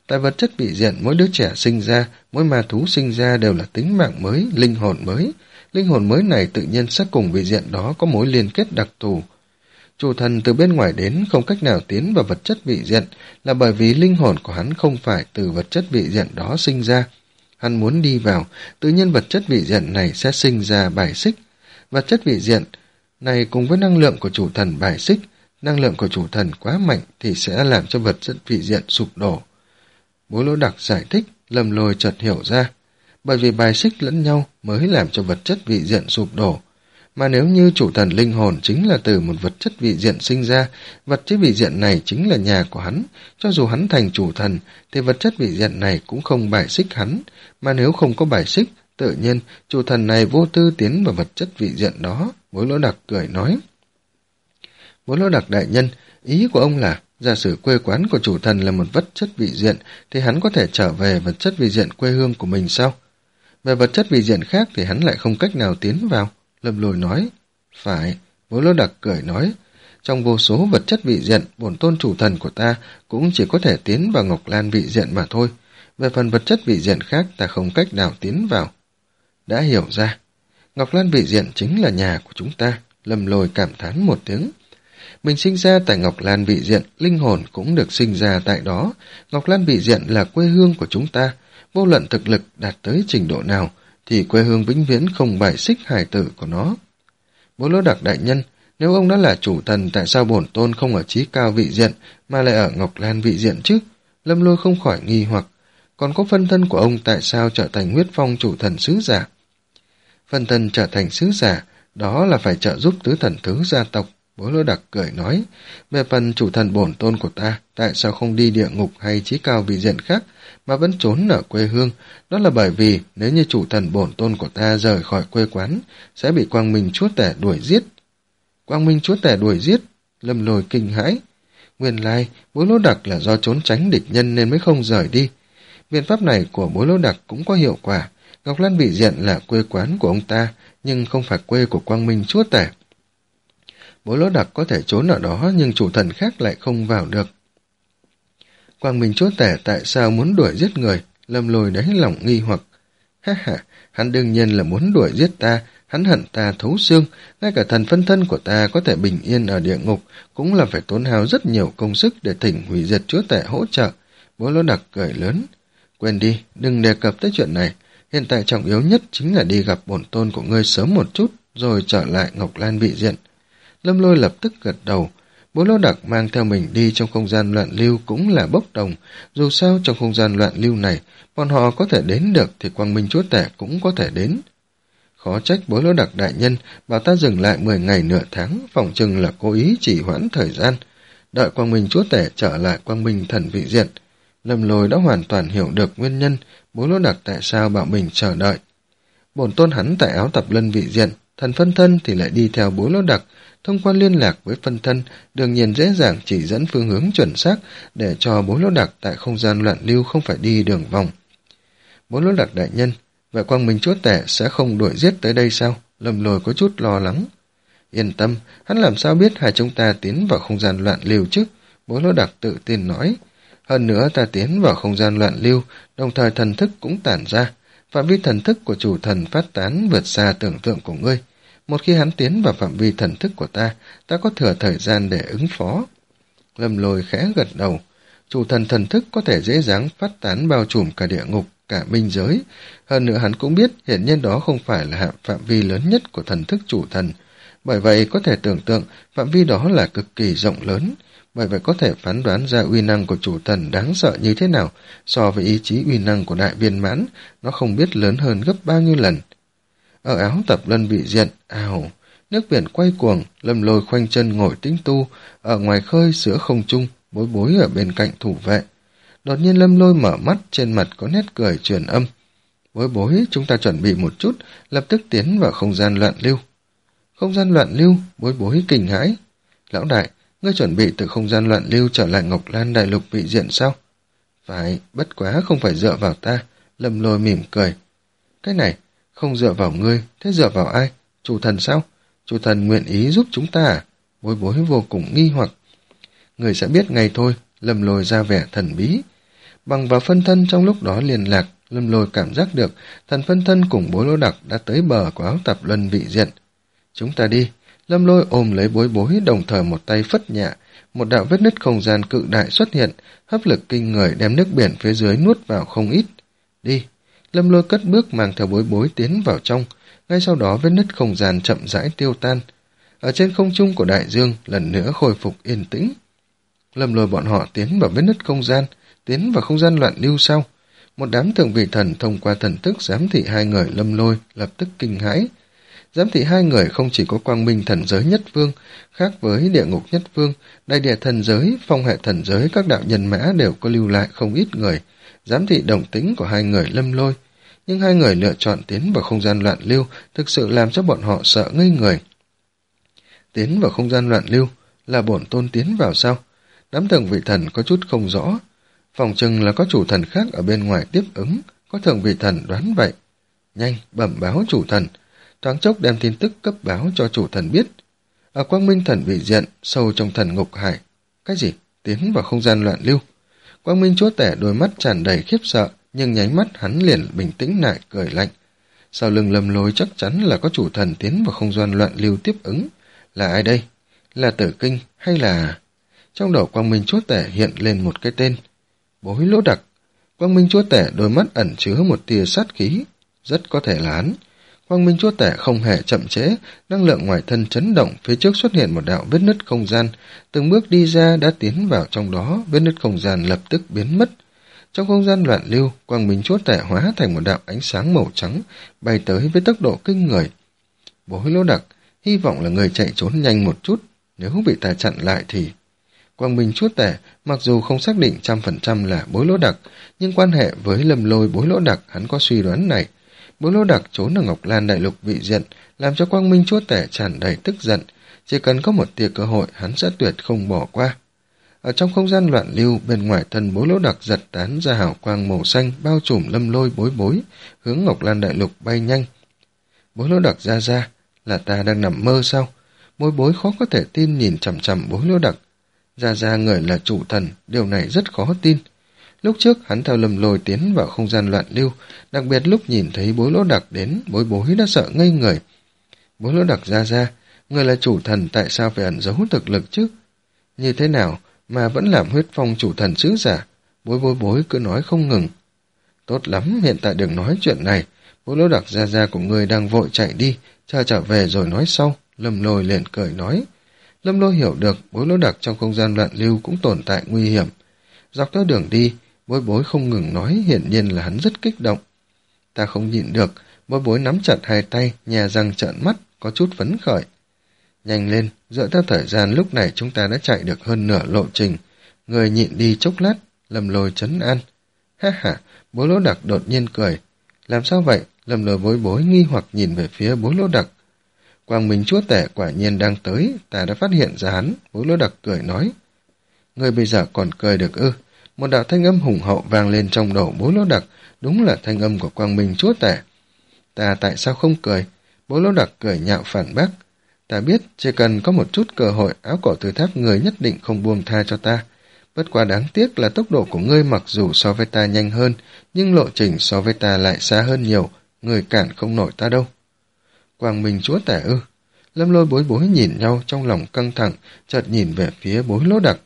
Tại vật chất vị diện, mỗi đứa trẻ sinh ra, mỗi ma thú sinh ra đều là tính mạng mới, linh hồn mới. Linh hồn mới này tự nhiên sẽ cùng vị diện đó có mối liên kết đặc thù. Chủ thần từ bên ngoài đến không cách nào tiến vào vật chất vị diện là bởi vì linh hồn của hắn không phải từ vật chất vị diện đó sinh ra. Hắn muốn đi vào, tự nhiên vật chất vị diện này sẽ sinh ra bài xích. Vật chất vị diện này cùng với năng lượng của chủ thần bài xích, năng lượng của chủ thần quá mạnh thì sẽ làm cho vật chất vị diện sụp đổ. Bố Lỗ Đặc giải thích, Lâm Lôi chợt hiểu ra. Bởi vì bài xích lẫn nhau mới làm cho vật chất vị diện sụp đổ. Mà nếu như chủ thần linh hồn chính là từ một vật chất vị diện sinh ra, vật chất vị diện này chính là nhà của hắn, cho dù hắn thành chủ thần, thì vật chất vị diện này cũng không bài xích hắn, mà nếu không có bài xích, tự nhiên chủ thần này vô tư tiến vào vật chất vị diện đó. Bố Lỗ Đặc cười nói. Bố Lỗ Đặc đại nhân, ý của ông là, giả sử quê quán của chủ thần là một vật chất vị diện, thì hắn có thể trở về vật chất vị diện quê hương của mình sao? Về vật chất vị diện khác thì hắn lại không cách nào tiến vào. Lâm Lôi nói. Phải, Bố Lỗ Đặc cười nói. Trong vô số vật chất vị diện, bổn tôn chủ thần của ta cũng chỉ có thể tiến vào Ngọc Lan vị diện mà thôi. Về phần vật chất vị diện khác ta không cách nào tiến vào. Đã hiểu ra. Ngọc Lan vị diện chính là nhà của chúng ta. Lâm Lôi cảm thán một tiếng. Mình sinh ra tại Ngọc Lan vị diện, linh hồn cũng được sinh ra tại đó. Ngọc Lan vị diện là quê hương của chúng ta. Vô luận thực lực đạt tới trình độ nào, thì quê hương vĩnh viễn không bài xích hài tử của nó. Bố Lỗ Đặc đại nhân, nếu ông đã là chủ thần, tại sao bổn tôn không ở chí cao vị diện, mà lại ở Ngọc Lan vị diện chứ? Lâm Lôi không khỏi nghi hoặc. Còn có phân thân của ông tại sao trở thành huyết phong chủ thần sứ giả? Phân thân trở thành sứ giả, đó là phải trợ giúp tứ thần thứ gia tộc. Bố Lỗ Đặc cười nói, về phần chủ thần bổn tôn của ta, tại sao không đi địa ngục hay chí cao vị diện khác, mà vẫn trốn ở quê hương? Đó là bởi vì nếu như chủ thần bổn tôn của ta rời khỏi quê quán, sẽ bị Quang Minh Chúa Tể đuổi giết. Quang Minh Chúa Tể đuổi giết? Lâm Lôi kinh hãi. Nguyên lai, Bố Lỗ Đặc là do trốn tránh địch nhân nên mới không rời đi. Biện pháp này của Bố Lỗ Đặc cũng có hiệu quả. Ngọc Lan vị diện là quê quán của ông ta, nhưng không phải quê của Quang Minh Chúa Tể. Bố Lỗ Đặc có thể trốn ở đó, nhưng chủ thần khác lại không vào được. Quang Minh Chúa Tể tại sao muốn đuổi giết người? Lâm Lôi đáy lòng nghi hoặc. Ha ha, hắn đương nhiên là muốn đuổi giết ta, hắn hận ta thấu xương, ngay cả thần phân thân của ta có thể bình yên ở địa ngục, cũng là phải tốn hao rất nhiều công sức để thỉnh hủy diệt Chúa Tể hỗ trợ. Bố Lỗ Đặc cười lớn. Quên đi, đừng đề cập tới chuyện này, hiện tại trọng yếu nhất chính là đi gặp bổn tôn của ngươi sớm một chút, rồi trở lại Ngọc Lan vị diện. Lâm Lôi lập tức gật đầu. Bố Lỗ Đặc mang theo mình đi trong không gian loạn lưu cũng là bốc đồng. Dù sao trong không gian loạn lưu này, bọn họ có thể đến được thì Quang Minh Chúa Tể cũng có thể đến. Khó trách Bố Lỗ Đặc đại nhân bảo ta dừng lại mười ngày nửa tháng, phỏng chừng là cố ý chỉ hoãn thời gian. Đợi Quang Minh Chúa Tể trở lại Quang Minh thần vị diện. Lâm Lôi đã hoàn toàn hiểu được nguyên nhân Bố Lỗ Đặc tại sao bảo mình chờ đợi. Bổn tôn hắn tại Áo Tập Lân vị diện, thần phân thân thì lại đi theo Bố Lỗ Đặc. Thông qua liên lạc với phân thân, đương nhiên dễ dàng chỉ dẫn phương hướng chuẩn xác để cho Bố Lỗ Đặc tại không gian loạn lưu không phải đi đường vòng. Bố Lỗ Đặc đại nhân, vậy Quang Minh Chúa Tể sẽ không đuổi giết tới đây sao? Lâm Lôi có chút lo lắng. Yên tâm, hắn làm sao biết hai chúng ta tiến vào không gian loạn lưu chứ? Bố Lỗ Đặc tự tin nói. Hơn nữa ta tiến vào không gian loạn lưu, đồng thời thần thức cũng tản ra. Phạm vi thần thức của chủ thần phát tán vượt xa tưởng tượng của ngươi. Một khi hắn tiến vào phạm vi thần thức của ta, ta có thừa thời gian để ứng phó. Lâm Lôi khẽ gật đầu. Chủ thần thần thức có thể dễ dàng phát tán bao trùm cả địa ngục, cả minh giới. Hơn nữa hắn cũng biết hiện nhiên đó không phải là phạm vi lớn nhất của thần thức chủ thần. Bởi vậy có thể tưởng tượng phạm vi đó là cực kỳ rộng lớn. Bởi vậy có thể phán đoán ra uy năng của chủ thần đáng sợ như thế nào. So với ý chí uy năng của đại viên mãn, nó không biết lớn hơn gấp bao nhiêu lần. Ở Áo Tập Lân vị diện, ào, nước biển quay cuồng, Lâm Lôi khoanh chân ngồi tĩnh tu, ở ngoài khơi giữa không trung, Bối Bối ở bên cạnh thủ vệ. Đột nhiên Lâm Lôi mở mắt, trên mặt có nét cười truyền âm. Bối Bối, chúng ta chuẩn bị một chút, lập tức tiến vào không gian loạn lưu. Không gian loạn lưu? Bối Bối kinh hãi. Lão đại, ngươi chuẩn bị từ không gian loạn lưu trở lại Ngọc Lan đại lục vị diện sao? Phải, bất quá không phải dựa vào ta. Lâm Lôi mỉm cười. Cái này, không dựa vào ngươi, thế dựa vào ai? Chủ thần sao? Chủ thần nguyện ý giúp chúng ta à? Bối Bối vô cùng nghi hoặc. Người sẽ biết ngay thôi. Lâm Lôi ra vẻ thần bí. Bằng vào phân thân trong lúc đó liên lạc, Lâm Lôi cảm giác được thần phân thân cùng Bối Lỗ Đặc đã tới bờ của áo tạp luân vị diện. Chúng ta đi. Lâm Lôi ôm lấy Bối Bối, đồng thời một tay phất nhẹ, một đạo vết nứt không gian cự đại xuất hiện, hấp lực kinh người đem nước biển phía dưới nuốt vào không ít. Đi. Lâm Lôi cất bước mang theo Bối Bối tiến vào trong, ngay sau đó vết nứt không gian chậm rãi tiêu tan. Ở trên không trung của đại dương lần nữa khôi phục yên tĩnh. Lâm Lôi bọn họ tiến vào vết nứt không gian, tiến vào không gian loạn lưu sau. Một đám thượng vị thần thông qua thần thức giám thị hai người Lâm Lôi lập tức kinh hãi. Giám thị hai người không chỉ có quang minh thần giới nhất vương, khác với địa ngục nhất vương, đại địa thần giới, phong hệ thần giới, các đạo nhân mã đều có lưu lại không ít người, giám thị đồng tính của hai người Lâm Lôi. Nhưng hai người lựa chọn tiến vào không gian loạn lưu thực sự làm cho bọn họ sợ ngây người. Tiến vào không gian loạn lưu là bổn tôn tiến vào sao? Đám thượng vị thần có chút không rõ. Phòng chừng là có chủ thần khác ở bên ngoài tiếp ứng, có thượng vị thần đoán vậy. Nhanh, bẩm báo chủ thần. Thoáng chốc đem tin tức cấp báo cho chủ thần biết. Ở quang minh thần vị diện, sâu trong thần ngục hải. Cái gì? Tiến vào không gian loạn lưu. Quang minh chúa tể đôi mắt tràn đầy khiếp sợ, nhưng nháy mắt hắn liền bình tĩnh lại, cười lạnh. Sau lưng Lâm Lôi chắc chắn là có chủ thần tiến vào không gian loạn lưu tiếp ứng. Là ai đây? Là Tử Kinh hay là... Trong đầu quang minh chúa tể hiện lên một cái tên. Bối Lỗ Đặc. Quang minh chúa tể đôi mắt ẩn chứa một tia sát khí. Rất có thể là hắn. Quang minh chúa tể không hề chậm trễ, năng lượng ngoài thân chấn động, phía trước xuất hiện một đạo vết nứt không gian, từng bước đi ra đã tiến vào trong đó, vết nứt không gian lập tức biến mất. Trong không gian loạn lưu, quang minh chúa tể hóa thành một đạo ánh sáng màu trắng, bay tới với tốc độ kinh người. Bối Lỗ Đặc, hy vọng là người chạy trốn nhanh một chút, nếu bị ta chặn lại thì... Quang minh chúa tể, mặc dù không xác định trăm phần trăm là Bối Lỗ Đặc, nhưng quan hệ với Lâm Lôi Bối Lỗ Đặc hắn có suy đoán này. Bối Lỗ Đặc trốn ở Ngọc Lan đại lục vị diện, làm cho quang minh chúa tể tràn đầy tức giận. Chỉ cần có một tia cơ hội, hắn sẽ tuyệt không bỏ qua. Ở trong không gian loạn lưu, bên ngoài thân Bối Lỗ Đặc giật tán ra hào quang màu xanh bao trùm Lâm Lôi Bối Bối, hướng Ngọc Lan đại lục bay nhanh. Bối Lỗ Đặc ra ra, là ta đang nằm mơ sao? Bối Bối khó có thể tin nhìn chằm chằm Bối Lỗ Đặc. Ra ra người là chủ thần, điều này rất khó tin. Lúc trước hắn theo Lâm Lôi tiến vào không gian loạn lưu, đặc biệt lúc nhìn thấy Bối Lỗ Đặc đến, Bối Bối đã sợ ngây người. Bối Lỗ Đặc ra ra, người là chủ thần tại sao phải ẩn giấu thực lực chứ? Như thế nào mà vẫn làm huyết phong chủ thần sứ giả? Bối Bối Bối cứ nói không ngừng. Tốt lắm, hiện tại đừng nói chuyện này. Bối Lỗ Đặc ra ra của người đang vội chạy đi, chờ trở về rồi nói sau. Lâm Lôi liền cười nói. Lâm Lôi hiểu được Bối Lỗ Đặc trong không gian loạn lưu cũng tồn tại nguy hiểm. Dọc theo đường đi, Bối Bối không ngừng nói, hiển nhiên là hắn rất kích động. Ta không nhịn được, Bối Bối nắm chặt hai tay, nhè răng trợn mắt, có chút phấn khởi. Nhanh lên, dựa theo thời gian lúc này chúng ta đã chạy được hơn nửa lộ trình. Người nhịn đi chốc lát, Lâm Lôi trấn an. Ha ha, Bối Lỗ Đặc đột nhiên cười. Làm sao vậy? Lâm Lôi Bối Bối nghi hoặc nhìn về phía Bối Lỗ Đặc. Quang minh chúa tể quả nhiên đang tới, ta đã phát hiện ra hắn. Bối Lỗ Đặc cười nói. Người bây giờ còn cười được ư? Một đạo thanh âm hùng hậu vang lên trong đầu Bối Lỗ Đặc, đúng là thanh âm của quang minh chúa tể. Ta tại sao không cười? Bối Lỗ Đặc cười nhạo phản bác. Ta biết, chỉ cần có một chút cơ hội, áo cổ từ tháp người nhất định không buông tha cho ta. Bất quá đáng tiếc là tốc độ của ngươi mặc dù so với ta nhanh hơn, nhưng lộ trình so với ta lại xa hơn nhiều, người cản không nổi ta đâu. Quang minh chúa tể ư? Lâm Lôi Bối Bối nhìn nhau trong lòng căng thẳng, chợt nhìn về phía Bối Lỗ Đặc.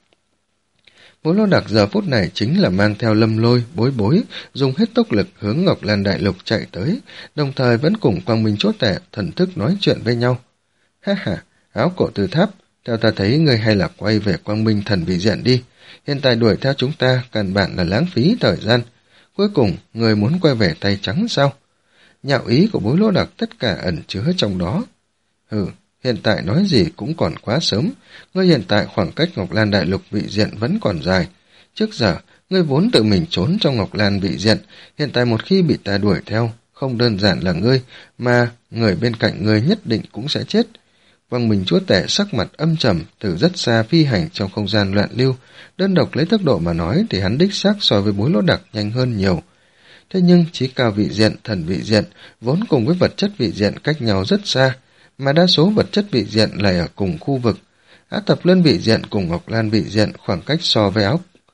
Bối Lỗ Đặc giờ phút này chính là mang theo Lâm Lôi Bối Bối, dùng hết tốc lực hướng Ngọc Lan đại lục chạy tới, đồng thời vẫn cùng quang minh chúa tể thần thức nói chuyện với nhau. Ha ha, áo cổ từ tháp, theo ta thấy ngươi hay là quay về quang minh thần vị diện đi. Hiện tại đuổi theo chúng ta, căn bản là lãng phí thời gian. Cuối cùng, người muốn quay về tay trắng sao? Nhạo ý của Bối Lỗ Đặc tất cả ẩn chứa trong đó. Hừ, hiện tại nói gì cũng còn quá sớm. Ngươi hiện tại khoảng cách Ngọc Lan đại lục vị diện vẫn còn dài. Trước giờ, ngươi vốn tự mình trốn trong Ngọc Lan vị diện. Hiện tại một khi bị ta đuổi theo, không đơn giản là ngươi, mà người bên cạnh ngươi nhất định cũng sẽ chết. Quang minh chúa tể sắc mặt âm trầm, từ rất xa phi hành trong không gian loạn lưu. Đơn độc lấy tốc độ mà nói thì hắn đích xác so với Bối Lỗ Đặc nhanh hơn nhiều. Thế nhưng chí cao vị diện, thần vị diện vốn cùng với vật chất vị diện cách nhau rất xa, mà đa số vật chất vị diện lại ở cùng khu vực. Á Tập Luân vị diện cùng Ngọc Lan vị diện khoảng cách so với áo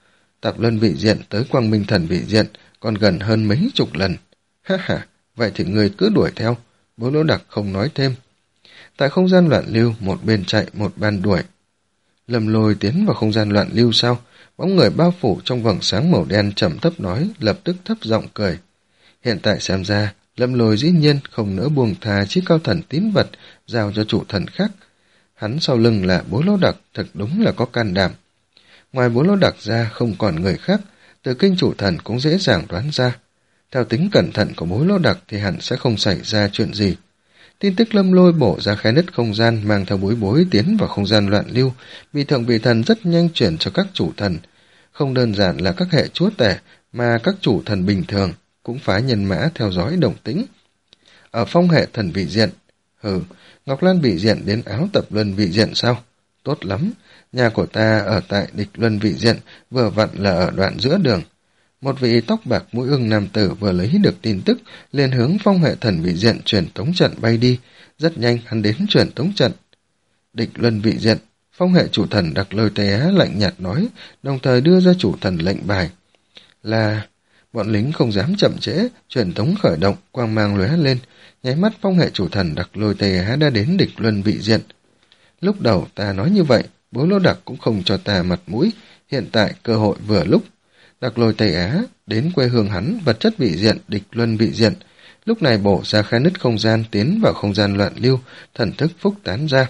Tạp Luân vị diện tới Quang Minh Thần vị diện còn gần hơn mấy chục lần. Ha ha, vậy thì người cứ đuổi theo. Bố Lỗ Đặc không nói thêm. Tại không gian loạn lưu, một bên chạy, một bên đuổi. Lâm Lôi tiến vào không gian loạn lưu sao? Bóng người bao phủ trong vầng sáng màu đen trầm thấp nói, lập tức thấp giọng cười. Hiện tại xem ra, Lâm Lôi dĩ nhiên không nỡ buông thà chiếc cao thần tín vật giao cho chủ thần khác. Hắn sau lưng là Bố Lỗ Đặc, thật đúng là có can đảm. Ngoài Bố Lỗ Đặc ra không còn người khác, từ kinh chủ thần cũng dễ dàng đoán ra. Theo tính cẩn thận của Bố Lỗ Đặc thì hẳn sẽ không xảy ra chuyện gì. Tin tức Lâm Lôi bổ ra khe nứt không gian mang theo Bối Bối tiến vào không gian loạn lưu, vị thượng vị thần rất nhanh chuyển cho các chủ thần. Không đơn giản là các hệ chúa tể, mà các chủ thần bình thường cũng phái nhân mã theo dõi động tĩnh. Ở phong hệ thần vị diện, hừ, Ngọc Lan vị diện đến Áo Tập Luân vị diện sao? Tốt lắm, nhà của ta ở tại Địch Luân vị diện, vừa vặn là ở đoạn giữa đường. Một vị tóc bạc mũi ưng nam tử vừa lấy được tin tức, liền hướng phong hệ thần vị diện truyền tống trận bay đi. Rất nhanh hắn đến truyền tống trận. Địch Luân vị diện, phong hệ chủ thần Đặc Lôi Tây Á lạnh nhạt nói, đồng thời đưa ra chủ thần lệnh bài. Là... Bọn lính không dám chậm trễ, truyền tống khởi động, quang mang lóe lên, nháy mắt phong hệ chủ thần Đặc Lôi Tây Á đã đến Địch Luân vị diện. Lúc đầu ta nói như vậy, Bố Lỗ Đặc cũng không cho ta mặt mũi, hiện tại cơ hội vừa lúc. Đặc Lôi Tây Á đến quê hương hắn, vật chất vị diện, Địch Luân vị diện, lúc này bổ ra khe nứt không gian tiến vào không gian loạn lưu, thần thức phúc tán ra.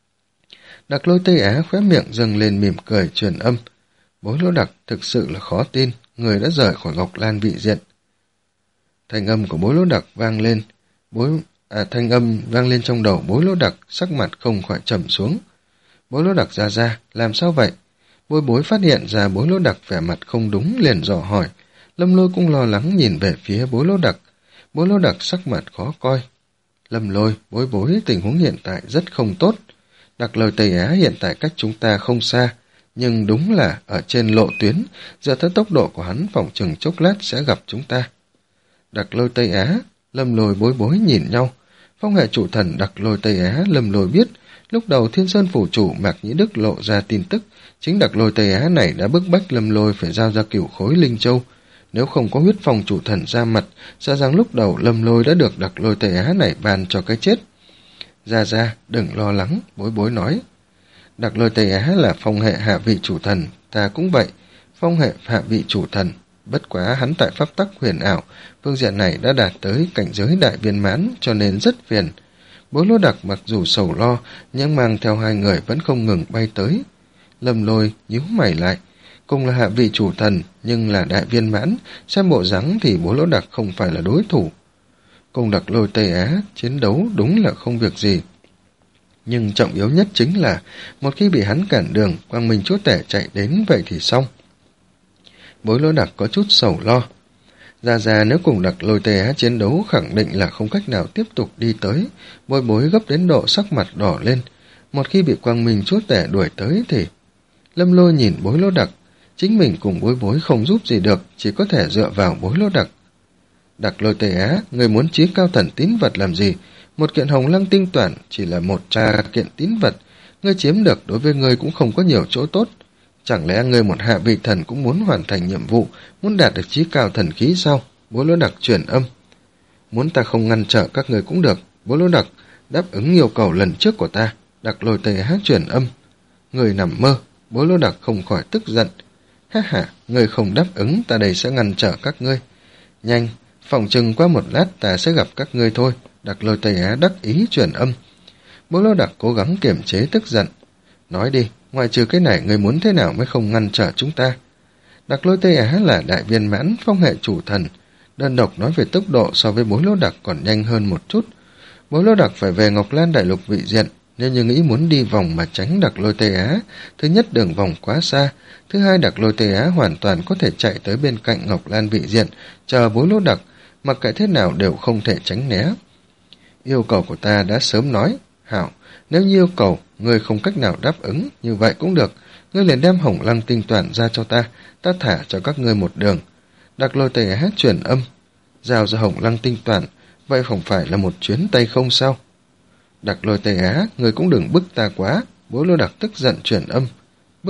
Đặc Lôi Tây Á khóe miệng dâng lên mỉm cười truyền âm. Bố Lỗ Đặc thực sự là khó tin, người đã rời khỏi Ngọc Lan vị diện. Thanh âm của Bố Lỗ Đặc vang lên, bối à, thanh âm vang lên trong đầu Bố Lỗ Đặc, sắc mặt không khỏi trầm xuống. Bố Lỗ Đặc ra ra, làm sao vậy? Bối Bối phát hiện ra Bố Lỗ Đặc vẻ mặt không đúng, liền dò hỏi. Lâm Lôi cũng lo lắng nhìn về phía Bố Lỗ Đặc. Bố Lỗ Đặc sắc mặt khó coi. Lâm Lôi, Bối Bối, tình huống hiện tại rất không tốt. Đặc Lôi Tây Á hiện tại cách chúng ta không xa, nhưng đúng là ở trên lộ tuyến, dựa theo tốc độ của hắn phỏng chừng chốc lát sẽ gặp chúng ta. Đặc Lôi Tây Á, Lâm Lôi, Bối Bối nhìn nhau. Phong hệ chủ thần Đặc Lôi Tây Á, Lâm Lôi biết, lúc đầu Thiên Sơn phủ chủ Mạc Nhĩ Đức lộ ra tin tức, chính Đặc Lôi Tây Á này đã bức bách Lâm Lôi phải giao ra cửu khối Linh Châu. Nếu không có huyết phong chủ thần ra mặt, sợ rằng lúc đầu Lâm Lôi đã được Đặc Lôi Tây Á này bàn cho cái chết. Ra ra, đừng lo lắng, Bối Bối nói. Đặc Lôi Tây Á là phong hệ hạ vị chủ thần, ta cũng vậy, phong hệ hạ vị chủ thần. Bất quá hắn tại pháp tắc huyền ảo, phương diện này đã đạt tới cảnh giới đại viên mãn, cho nên rất phiền. Bối Lỗ Đặc mặc dù sầu lo, nhưng mang theo hai người vẫn không ngừng bay tới. Lâm Lôi nhíu mày lại, cùng là hạ vị chủ thần, nhưng là đại viên mãn, xem bộ dáng thì Bố Lỗ Đặc không phải là đối thủ. Cùng Đặc Lôi Tây Á, chiến đấu đúng là không việc gì. Nhưng trọng yếu nhất chính là, một khi bị hắn cản đường, Quang Minh Chúa Tể chạy đến vậy thì xong. Bối Lỗ Đặc có chút sầu lo. Ra ra nếu cùng Đặc Lôi Tây Á chiến đấu khẳng định là không cách nào tiếp tục đi tới, Bối Bối gấp đến độ sắc mặt đỏ lên. Một khi bị Quang Minh Chúa Tể đuổi tới thì... Lâm Lôi nhìn Bối Lỗ Đặc, chính mình cùng Bối Bối không giúp gì được, chỉ có thể dựa vào Bối Lỗ Đặc. Đặc Lôi Tây Á, người muốn chí cao thần tín vật làm gì? Một kiện hồng lăng tinh toản chỉ là một trà kiện tín vật, ngươi chiếm được đối với ngươi cũng không có nhiều chỗ tốt. Chẳng lẽ ngươi một hạ vị thần cũng muốn hoàn thành nhiệm vụ, muốn đạt được chí cao thần khí sao? Bố Lỗ Đặc truyền âm. Muốn ta không ngăn trở các ngươi cũng được, Bố Lỗ Đặc, đáp ứng yêu cầu lần trước của ta. Đặc Lôi Tây Á truyền âm. Người nằm mơ, Bố Lỗ Đặc không khỏi tức giận. Ha ha, ngươi không đáp ứng, ta đây sẽ ngăn trở các ngươi. Nhanh, phòng chừng qua một lát ta sẽ gặp các ngươi thôi. Đặc Lôi Tây Á đắc ý truyền âm. Bố Lỗ Đặc cố gắng kiềm chế tức giận. Nói đi, ngoài trừ cái này ngươi muốn thế nào mới không ngăn trở chúng ta? Đặc Lôi Tây Á là đại viên mãn phong hệ chủ thần. Đơn độc nói về tốc độ so với Bố Lỗ Đặc còn nhanh hơn một chút. Bố Lỗ Đặc phải về Ngọc Lan đại lục vị diện, nên như nghĩ muốn đi vòng mà tránh Đặc Lôi Tây Á. Thứ nhất, đường vòng quá xa. Thứ hai, Đặc Lôi Tây Á hoàn toàn có thể chạy tới bên cạnh Ngọc Lan vị diện, chờ Bố Lỗ Đặc, mặc kệ thế nào đều không thể tránh né. Yêu cầu của ta đã sớm nói. Hảo, nếu như yêu cầu, ngươi không cách nào đáp ứng, như vậy cũng được. Ngươi liền đem hồng lăng tinh toàn ra cho ta, ta thả cho các ngươi một đường. Đặc Lôi Tây Á truyền âm. Giao ra hồng lăng tinh toàn, vậy không phải là một chuyến tay không sao? Đặc Lôi Tây Á, ngươi cũng đừng bức ta quá. Bố Lỗ Đặc tức giận truyền âm. Bức,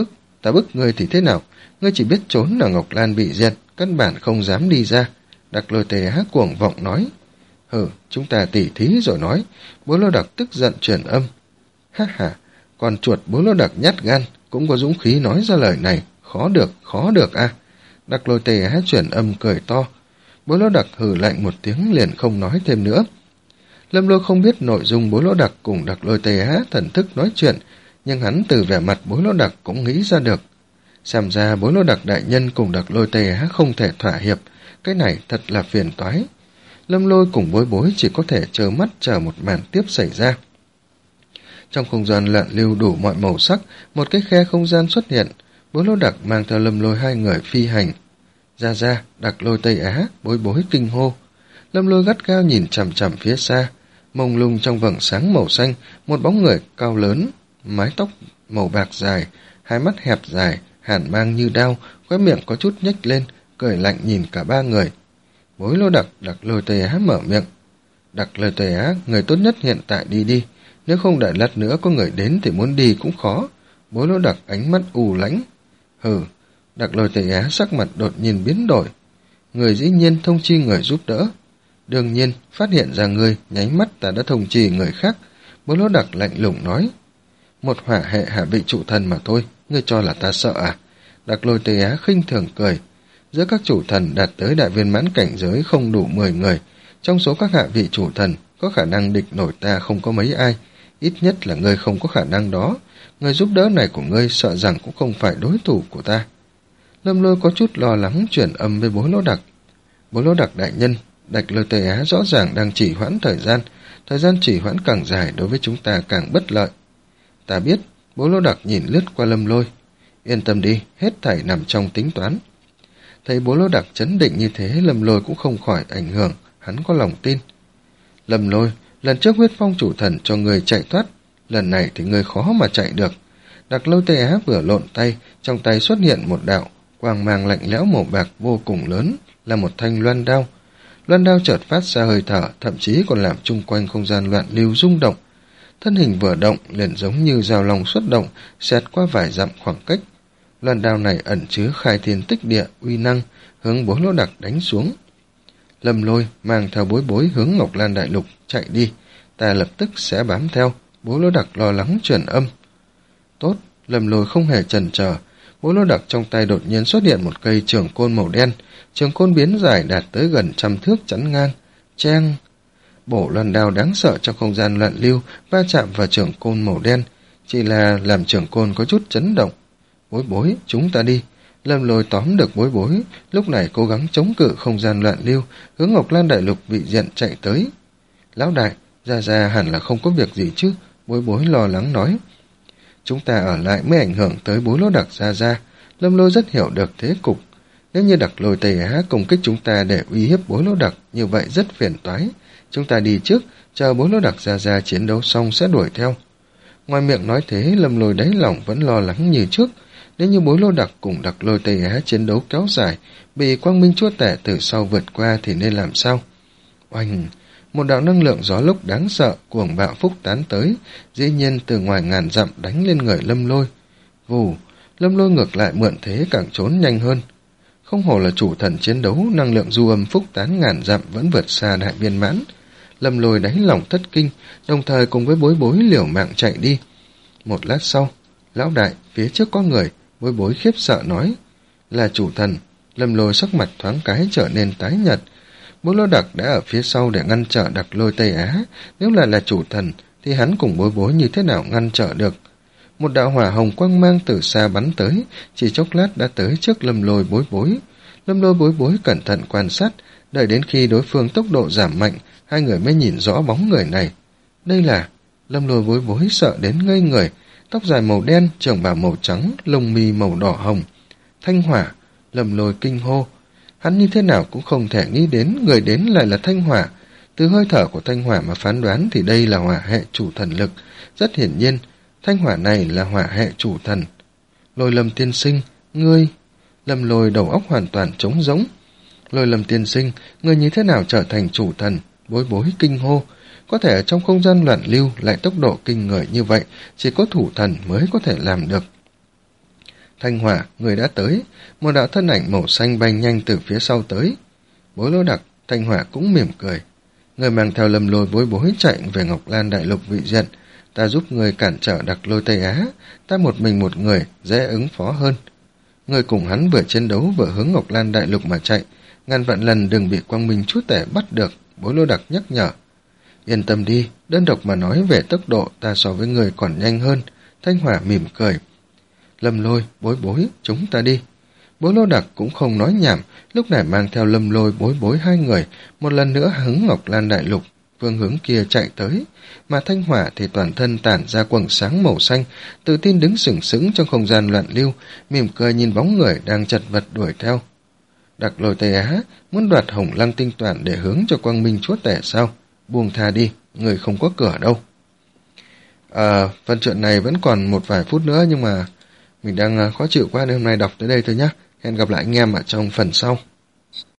ta bức ngươi thì thế nào? Ngươi chỉ biết trốn ở Ngọc Lan bị diệt, căn bản không dám đi ra. Đặc Lôi Tê Á cuồng vọng nói. Hừ, chúng ta tỉ thí rồi nói. Bố Lô Đặc tức giận truyền âm. Ha ha, con chuột Bố Lô Đặc nhát gan, cũng có dũng khí nói ra lời này. Khó được, khó được à. Đặc Lôi Tê Á truyền âm cười to. Bố Lô Đặc hừ lạnh một tiếng liền không nói thêm nữa. Lâm Lôi không biết nội dung Bố Lô Đặc cùng Đặc Lôi Tê Á thần thức nói chuyện, nhưng hắn từ vẻ mặt Bố Lô Đặc cũng nghĩ ra được. Xem ra Bố Lô Đặc đại nhân cùng Đặc Lôi Tê Á không thể thỏa hiệp, cái này thật là phiền toái. Lâm Lôi cùng Bối Bối chỉ có thể trơ mắt chờ một màn tiếp xảy ra. Trong không gian loạn lưu đủ mọi màu sắc, một cái khe không gian xuất hiện, Bố Lô Đặc mang theo Lâm Lôi hai người phi hành. Ra ra, Đặc Lôi Tây Á, Bối Bối kinh hô. Lâm Lôi gắt gao nhìn chằm chằm phía xa, mông lung trong vầng sáng màu xanh, một bóng người cao lớn, mái tóc màu bạc dài, hai mắt hẹp dài, hàn mang như đao, khóe miệng có chút nhếch lên, cười lạnh nhìn cả ba người. Bối Lô Đặc, Đặc Lôi Tây Á mở miệng. Đặc Lôi Tây Á, người tốt nhất hiện tại đi đi, nếu không đợi lát nữa có người đến thì muốn đi cũng khó. Bối Lô Đặc ánh mắt u lãnh. Hừ. Đặc Lôi Tây Á sắc mặt đột nhiên biến đổi. Người dĩ nhiên thông chi người giúp đỡ. Đương nhiên, phát hiện ra người, nháy mắt ta đã thông chi người khác. Bố Lô Đặc lạnh lùng nói. Một hỏa hệ hạ vị trụ thần mà thôi, ngươi cho là ta sợ à? Đặc Lôi Tây Á khinh thường cười. Giữa các chủ thần đạt tới đại viên mãn cảnh giới không đủ mười người. Trong số các hạ vị chủ thần, có khả năng địch nổi ta không có mấy ai. Ít nhất là ngươi không có khả năng đó. Người giúp đỡ này của ngươi sợ rằng cũng không phải đối thủ của ta. Lâm Lôi có chút lo lắng chuyển âm với Bố Lô Đặc. Bố Lô Đặc đại nhân, Đặc Lôi Tây Á rõ ràng đang chỉ hoãn thời gian. Thời gian chỉ hoãn càng dài đối với chúng ta càng bất lợi. Ta biết, Bố Lô Đặc nhìn lướt qua Lâm Lôi. Yên tâm đi, hết thảy nằm trong tính toán. Thấy Bố Lô Đặc chấn định như thế, Lâm Lôi cũng không khỏi ảnh hưởng, hắn có lòng tin. Lâm Lôi, lần trước huyết phong chủ thần cho người chạy thoát, lần này thì người khó mà chạy được. Đặc Lôi Tây Á vừa lộn tay, trong tay xuất hiện một đạo quang mang lạnh lẽo màu bạc vô cùng lớn, là một thanh loan đao. Loan đao chợt phát ra hơi thở, thậm chí còn làm chung quanh không gian loạn lưu rung động. Thân hình vừa động liền giống như dao long xuất động, xẹt qua vài dặm khoảng cách. Loan đao này ẩn chứa khai thiên tích địa uy năng, hướng Bố Lô Đặc đánh xuống. Lâm Lôi mang theo Bối Bối hướng Ngọc Lan Đại Lục chạy đi, ta lập tức sẽ bám theo. Bố Lô Đặc lo lắng truyền âm. Tốt, Lâm Lôi không hề chần chờ. Bố Lô Đặc trong tay đột nhiên xuất hiện một cây trường côn màu đen, trường côn biến dài đạt tới gần trăm thước chắn ngang. Cheng! Bổ loan đao đáng sợ trong không gian loạn lưu va chạm vào trường côn màu đen, chỉ là làm trường côn có chút chấn động. Bối Bối, chúng ta đi. Lâm Lôi tóm được Bối Bối, lúc này cố gắng chống cự không gian loạn lưu, hướng Ngọc Lan Đại Lục bị diện chạy tới. Lão đại, Gia Gia hẳn là không có việc gì chứ? Bối Bối lo lắng nói. Chúng ta ở lại mới ảnh hưởng tới Bố Lô Đặc Gia Gia. Lâm Lôi rất hiểu được thế cục. Nếu như Đặc Lôi Tây Á công kích chúng ta để uy hiếp Bố Lô Đặc, như vậy rất phiền toái. Chúng ta đi trước, chờ Bố Lô Đặc Gia Gia chiến đấu xong sẽ đuổi theo. Ngoài miệng nói thế, Lâm Lôi đáy lòng vẫn lo lắng như trước. Nếu như Bố Lô Đặc cùng Đặc Lôi Tây Á chiến đấu kéo dài, bị Quang Minh Chúa Tể từ sau vượt qua thì nên làm sao? Oanh! Một đạo năng lượng gió lốc đáng sợ, cuồng bạo phúc tán tới, dĩ nhiên từ ngoài ngàn dặm đánh lên người Lâm Lôi. Vù! Lâm Lôi ngược lại mượn thế càng trốn nhanh hơn. Không hổ là chủ thần chiến đấu, năng lượng du âm phúc tán ngàn dặm vẫn vượt xa đại viên mãn. Lâm Lôi đánh lòng thất kinh, đồng thời cùng với Bối Bối liều mạng chạy đi. Một lát sau, lão đại, phía trước có người, Bối Bối khiếp sợ nói. Là chủ thần. Lâm Lôi sắc mặt thoáng cái trở nên tái nhợt. Bố Lô Đặc đã ở phía sau để ngăn trở Đặc Lôi Tây Á. Nếu là là chủ thần, thì hắn cùng Bối Bối như thế nào ngăn trở được? Một đạo hỏa hồng quang mang từ xa bắn tới, chỉ chốc lát đã tới trước Lâm Lôi Bối Bối. Lâm Lôi Bối Bối cẩn thận quan sát, đợi đến khi đối phương tốc độ giảm mạnh, hai người mới nhìn rõ bóng người này. Đây là... Lâm Lôi Bối Bối sợ đến ngây người, tóc dài màu đen, trường bào màu trắng, lông mi màu đỏ hồng. Thanh Hỏa! Lâm Lôi kinh hô. Hắn như thế nào cũng không thể nghĩ đến người đến lại là Thanh Hỏa. Từ hơi thở của Thanh Hỏa mà phán đoán thì đây là hỏa hệ chủ thần lực. Rất hiển nhiên, Thanh Hỏa này là hỏa hệ chủ thần. Lôi Lâm tiên sinh, ngươi... Lâm Lôi đầu óc hoàn toàn trống rỗng. Lôi Lâm tiên sinh, ngươi như thế nào trở thành chủ thần? Bối Bối kinh hô. Có thể ở trong không gian loạn lưu lại tốc độ kinh người như vậy, chỉ có thủ thần mới có thể làm được. Thanh Hỏa, người đã tới. Một đạo thân ảnh màu xanh bay nhanh từ phía sau tới. Bối Lô Đặc, Thanh Hỏa cũng mỉm cười. Người mang theo Lâm Lôi Bối Bối chạy về Ngọc Lan Đại Lục vị diện. Ta giúp người cản trở Đặc Lôi Tây Á. Ta một mình một người, dễ ứng phó hơn. Người cùng hắn vừa chiến đấu vừa hướng Ngọc Lan Đại Lục mà chạy. Ngàn vạn lần đừng bị Quang Minh Chúa Tể bắt được, Bối Lô Đặc nhắc nhở. Yên tâm đi, đơn độc mà nói về tốc độ ta so với người còn nhanh hơn. Thanh Hỏa mỉm cười. Lâm Lôi, Bối Bối, chúng ta đi. Bối Lô Đặc cũng không nói nhảm, lúc này mang theo Lâm Lôi, Bối Bối hai người, một lần nữa hướng Ngọc Lan Đại Lục, phương hướng kia chạy tới, mà Thanh Hỏa thì toàn thân tản ra quầng sáng màu xanh, tự tin đứng sừng sững trong không gian loạn lưu, mỉm cười nhìn bóng người đang chật vật đuổi theo. Đặc Lôi Tây Á muốn đoạt Hồng Lăng tinh toàn để hướng cho Quang Minh Chúa Tể sao? Buông tha đi, người không có cửa đâu. À, phần chuyện này vẫn còn một vài phút nữa, nhưng mà mình đang khó chịu quá nên hôm nay đọc tới đây thôi nhé. Hẹn gặp lại anh em ở trong phần sau.